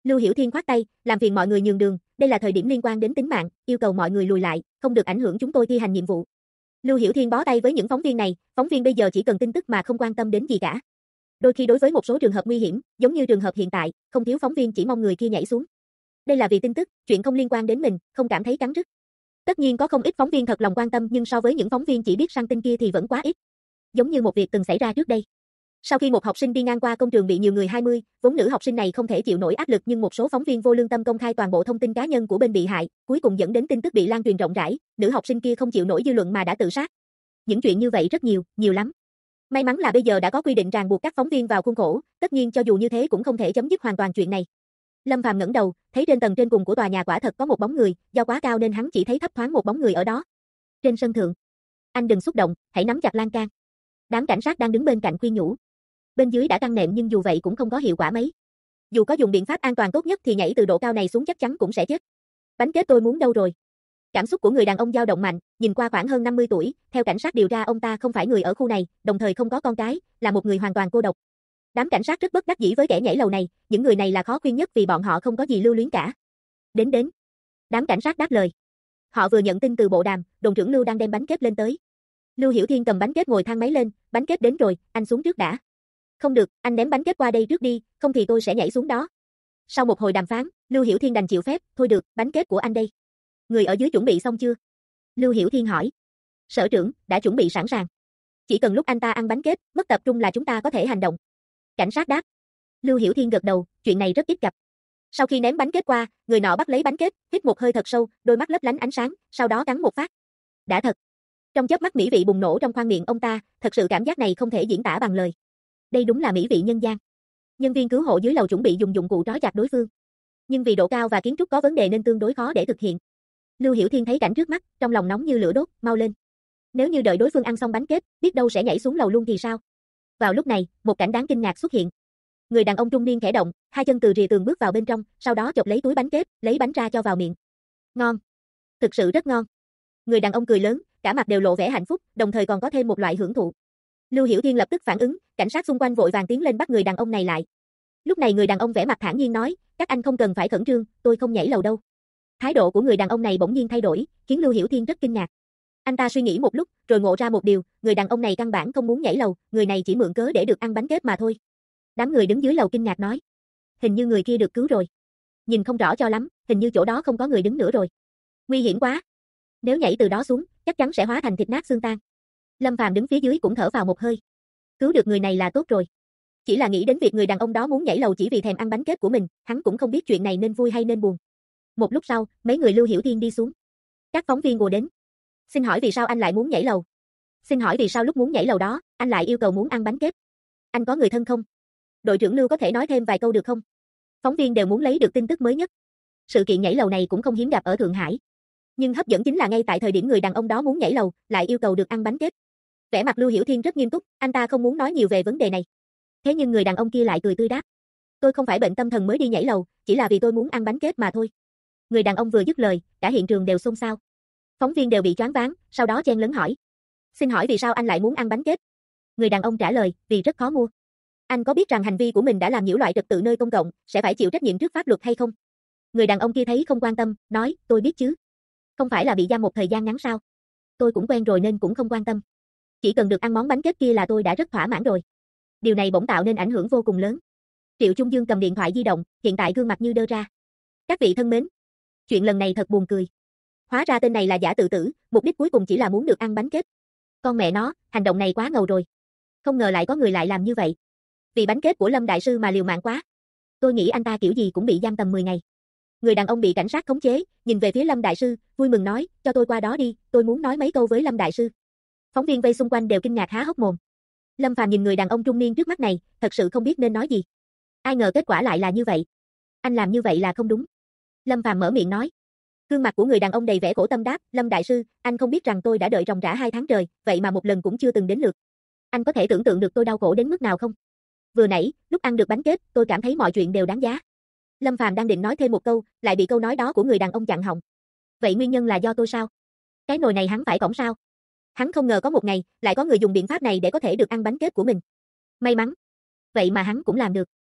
Lưu Hiểu Thiên khoát tay, làm phiền mọi người nhường đường, đây là thời điểm liên quan đến tính mạng, yêu cầu mọi người lùi lại, không được ảnh hưởng chúng tôi thi hành nhiệm vụ. Lưu Hiểu Thiên bó tay với những phóng viên này, phóng viên bây giờ chỉ cần tin tức mà không quan tâm đến gì cả. Đôi khi đối với một số trường hợp nguy hiểm, giống như trường hợp hiện tại, không thiếu phóng viên chỉ mong người kia nhảy xuống. Đây là vì tin tức, chuyện không liên quan đến mình, không cảm thấy cắn rứt. Tất nhiên có không ít phóng viên thật lòng quan tâm nhưng so với những phóng viên chỉ biết săn tin kia thì vẫn quá ít. Giống như một việc từng xảy ra trước đây. Sau khi một học sinh đi ngang qua công trường bị nhiều người 20, vốn nữ học sinh này không thể chịu nổi áp lực nhưng một số phóng viên vô lương tâm công khai toàn bộ thông tin cá nhân của bên bị hại, cuối cùng dẫn đến tin tức bị lan truyền rộng rãi, nữ học sinh kia không chịu nổi dư luận mà đã tự sát. Những chuyện như vậy rất nhiều, nhiều lắm. May mắn là bây giờ đã có quy định ràng buộc các phóng viên vào khuôn khổ, tất nhiên cho dù như thế cũng không thể chấm dứt hoàn toàn chuyện này. Lâm Phàm ngẩng đầu, thấy trên tầng trên cùng của tòa nhà quả thật có một bóng người, do quá cao nên hắn chỉ thấy thấp thoáng một bóng người ở đó. Trên sân thượng. Anh đừng xúc động, hãy nắm chặt lan can. Đám cảnh sát đang đứng bên cạnh khuyên nhủ. Bên dưới đã căng nệm nhưng dù vậy cũng không có hiệu quả mấy. Dù có dùng biện pháp an toàn tốt nhất thì nhảy từ độ cao này xuống chắc chắn cũng sẽ chết. Bánh kết tôi muốn đâu rồi? Cảm xúc của người đàn ông dao động mạnh, nhìn qua khoảng hơn 50 tuổi, theo cảnh sát điều tra ông ta không phải người ở khu này, đồng thời không có con cái, là một người hoàn toàn cô độc. Đám cảnh sát rất bất đắc dĩ với kẻ nhảy lầu này, những người này là khó khuyên nhất vì bọn họ không có gì lưu luyến cả. Đến. Đám cảnh sát đáp lời. Họ vừa nhận tin từ bộ đàm, đồn trưởng Lưu đang đem bánh kết lên tới. Lưu Hiểu Thiên cầm bánh kết ngồi thang máy lên, bánh kết đến rồi, anh xuống trước đã. Không được, anh ném bánh kết qua đây trước đi, không thì tôi sẽ nhảy xuống đó. Sau một hồi đàm phán, Lưu Hiểu Thiên đành chịu phép, thôi được, bánh kết của anh đây. Người ở dưới chuẩn bị xong chưa? Lưu Hiểu Thiên hỏi. Sở trưởng, đã chuẩn bị sẵn sàng. Chỉ cần lúc anh ta ăn bánh kết, mất tập trung là chúng ta có thể hành động. Cảnh sát đáp. Lưu Hiểu Thiên gật đầu, chuyện này rất ít gặp. Sau khi ném bánh kết qua, người nọ bắt lấy bánh kết, hít một hơi thật sâu, đôi mắt lấp lánh ánh sáng, sau đó cắn một phát. Đã thật. Trong chớp mắt mỹ vị bùng nổ trong khoang miệng ông ta, thật sự cảm giác này không thể diễn tả bằng lời. Đây đúng là mỹ vị nhân gian. Nhân viên cứu hộ dưới lầu chuẩn bị dùng dụng cụ trói chặt đối phương. Nhưng vì độ cao và kiến trúc có vấn đề nên tương đối khó để thực hiện. Lưu Hiểu Thiên thấy cảnh trước mắt, trong lòng nóng như lửa đốt, mau lên. Nếu như đợi đối phương ăn xong bánh kết, biết đâu sẽ nhảy xuống lầu luôn thì sao? Vào lúc này, một cảnh đáng kinh ngạc xuất hiện. Người đàn ông trung niên khẽ động, hai chân từ rìa tường bước vào bên trong, sau đó chộp lấy túi bánh kết, lấy bánh ra cho vào miệng. Ngon. Thực sự rất ngon. Người đàn ông cười lớn, cả mặt đều lộ vẻ hạnh phúc, đồng thời còn có thêm một loại hưởng thụ. Lưu Hiểu Thiên lập tức phản ứng, cảnh sát xung quanh vội vàng tiến lên bắt người đàn ông này lại. Lúc này người đàn ông vẻ mặt thản nhiên nói, các anh không cần phải khẩn trương, tôi không nhảy lầu đâu. Thái độ của người đàn ông này bỗng nhiên thay đổi, khiến Lưu Hiểu Thiên rất kinh ngạc. Anh ta suy nghĩ một lúc, rồi ngộ ra một điều, người đàn ông này căn bản không muốn nhảy lầu, người này chỉ mượn cớ để được ăn bánh kết mà thôi. Đám người đứng dưới lầu kinh ngạc nói, hình như người kia được cứu rồi. Nhìn không rõ cho lắm, hình như chỗ đó không có người đứng nữa rồi. Nguy hiểm quá. Nếu nhảy từ đó xuống, chắc chắn sẽ hóa thành thịt nát xương tan. Lâm Phàm đứng phía dưới cũng thở vào một hơi. Cứu được người này là tốt rồi. Chỉ là nghĩ đến việc người đàn ông đó muốn nhảy lầu chỉ vì thèm ăn bánh kết của mình, hắn cũng không biết chuyện này nên vui hay nên buồn. Một lúc sau, mấy người Lưu Hiểu Thiên đi xuống. Các phóng viên ùa đến. Xin hỏi vì sao anh lại muốn nhảy lầu? Xin hỏi vì sao lúc muốn nhảy lầu đó, anh lại yêu cầu muốn ăn bánh kết? Anh có người thân không? Đội trưởng Lưu có thể nói thêm vài câu được không? Phóng viên đều muốn lấy được tin tức mới nhất. Sự kiện nhảy lầu này cũng không hiếm gặp ở Thượng Hải. Nhưng hấp dẫn chính là ngay tại thời điểm người đàn ông đó muốn nhảy lầu, lại yêu cầu được ăn bánh kết. Vẻ mặt Lưu Hiểu Thiên rất nghiêm túc, anh ta không muốn nói nhiều về vấn đề này. Thế nhưng người đàn ông kia lại cười tươi đáp. Tôi không phải bệnh tâm thần mới đi nhảy lầu, chỉ là vì tôi muốn ăn bánh kết mà thôi. Người đàn ông vừa dứt lời, cả hiện trường đều xôn xao. Phóng viên đều bị choáng váng, sau đó chen lấn hỏi. Xin hỏi vì sao anh lại muốn ăn bánh kết? Người đàn ông trả lời, vì rất khó mua. Anh có biết rằng hành vi của mình đã làm nhiễu loạn trật tự nơi công cộng, sẽ phải chịu trách nhiệm trước pháp luật hay không? Người đàn ông kia thấy không quan tâm, nói, tôi biết chứ. Không phải là bị giam một thời gian ngắn sao? Tôi cũng quen rồi nên cũng không quan tâm. Chỉ cần được ăn món bánh kết kia là tôi đã rất thỏa mãn rồi. Điều này bỗng tạo nên ảnh hưởng vô cùng lớn. Triệu Trung Dương cầm điện thoại di động, hiện tại gương mặt như đơ ra. Các vị thân mến, chuyện lần này thật buồn cười. Hóa ra tên này là giả tự tử, mục đích cuối cùng chỉ là muốn được ăn bánh kết. Con mẹ nó, hành động này quá ngầu rồi. Không ngờ lại có người lại làm như vậy. Vì bánh kết của Lâm Đại Sư mà liều mạng quá. Tôi nghĩ anh ta kiểu gì cũng bị giam tầm 10 ngày. Người đàn ông bị cảnh sát khống chế, nhìn về phía Lâm Đại Sư, vui mừng nói, cho tôi qua đó đi, tôi muốn nói mấy câu với Lâm Đại Sư. Phóng viên vây xung quanh đều kinh ngạc há hốc mồm. Lâm Phàm nhìn người đàn ông trung niên trước mắt này, thật sự không biết nên nói gì. Ai ngờ kết quả lại là như vậy. Anh làm như vậy là không đúng. Lâm Phàm mở miệng nói. Gương mặt của người đàn ông đầy vẻ khổ tâm đáp, Lâm Đại Sư, anh không biết rằng tôi đã đợi ròng rã 2 tháng trời, vậy mà một lần cũng chưa từng đến lượt. Anh có thể tưởng tượng được tôi đau khổ đến mức nào không? Vừa nãy, lúc ăn được bánh kết, tôi cảm thấy mọi chuyện đều đáng giá. Lâm Phàm đang định nói thêm một câu, lại bị câu nói đó của người đàn ông chặn họng. Vậy nguyên nhân là do tôi sao? Cái nồi này hắn phải cõng sao? Hắn không ngờ có một ngày, lại có người dùng biện pháp này để có thể được ăn bánh kết của mình. May mắn. Vậy mà hắn cũng làm được.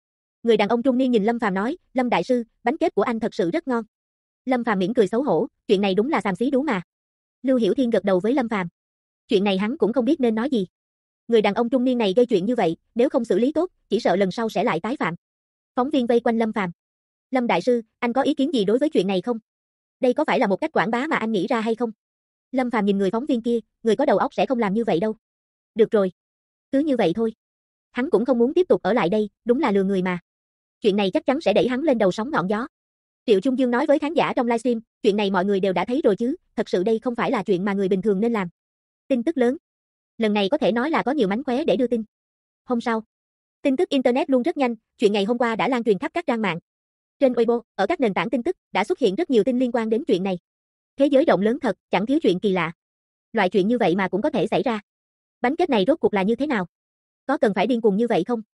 Người đàn ông trung niên nhìn Lâm Phàm nói, Lâm đại sư, bánh kết của anh thật sự rất ngon. Lâm Phàm mỉm cười xấu hổ, chuyện này đúng là xàm xí đú mà. Lưu Hiểu Thiên gật đầu với Lâm Phàm. Chuyện này hắn cũng không biết nên nói gì. Người đàn ông trung niên này gây chuyện như vậy, nếu không xử lý tốt, chỉ sợ lần sau sẽ lại tái phạm. Phóng viên vây quanh Lâm Phàm. Lâm đại sư, anh có ý kiến gì đối với chuyện này không? Đây có phải là một cách quảng bá mà anh nghĩ ra hay không? Lâm Phàm nhìn người phóng viên kia, người có đầu óc sẽ không làm như vậy đâu. Được rồi. Cứ như vậy thôi. Hắn cũng không muốn tiếp tục ở lại đây, đúng là lừa người mà. Chuyện này chắc chắn sẽ đẩy hắn lên đầu sóng ngọn gió. Triệu Trung Dương nói với khán giả trong livestream, chuyện này mọi người đều đã thấy rồi chứ, thật sự đây không phải là chuyện mà người bình thường nên làm. Tin tức lớn. Lần này có thể nói là có nhiều mánh khóe để đưa tin. Hôm sau, tin tức internet luôn rất nhanh, chuyện ngày hôm qua đã lan truyền khắp các trang mạng. Trên Weibo, ở các nền tảng tin tức đã xuất hiện rất nhiều tin liên quan đến chuyện này. Thế giới rộng lớn thật, chẳng thiếu chuyện kỳ lạ. Loại chuyện như vậy mà cũng có thể xảy ra. Bánh kết này rốt cuộc là như thế nào? Có cần phải điên cuồng như vậy không?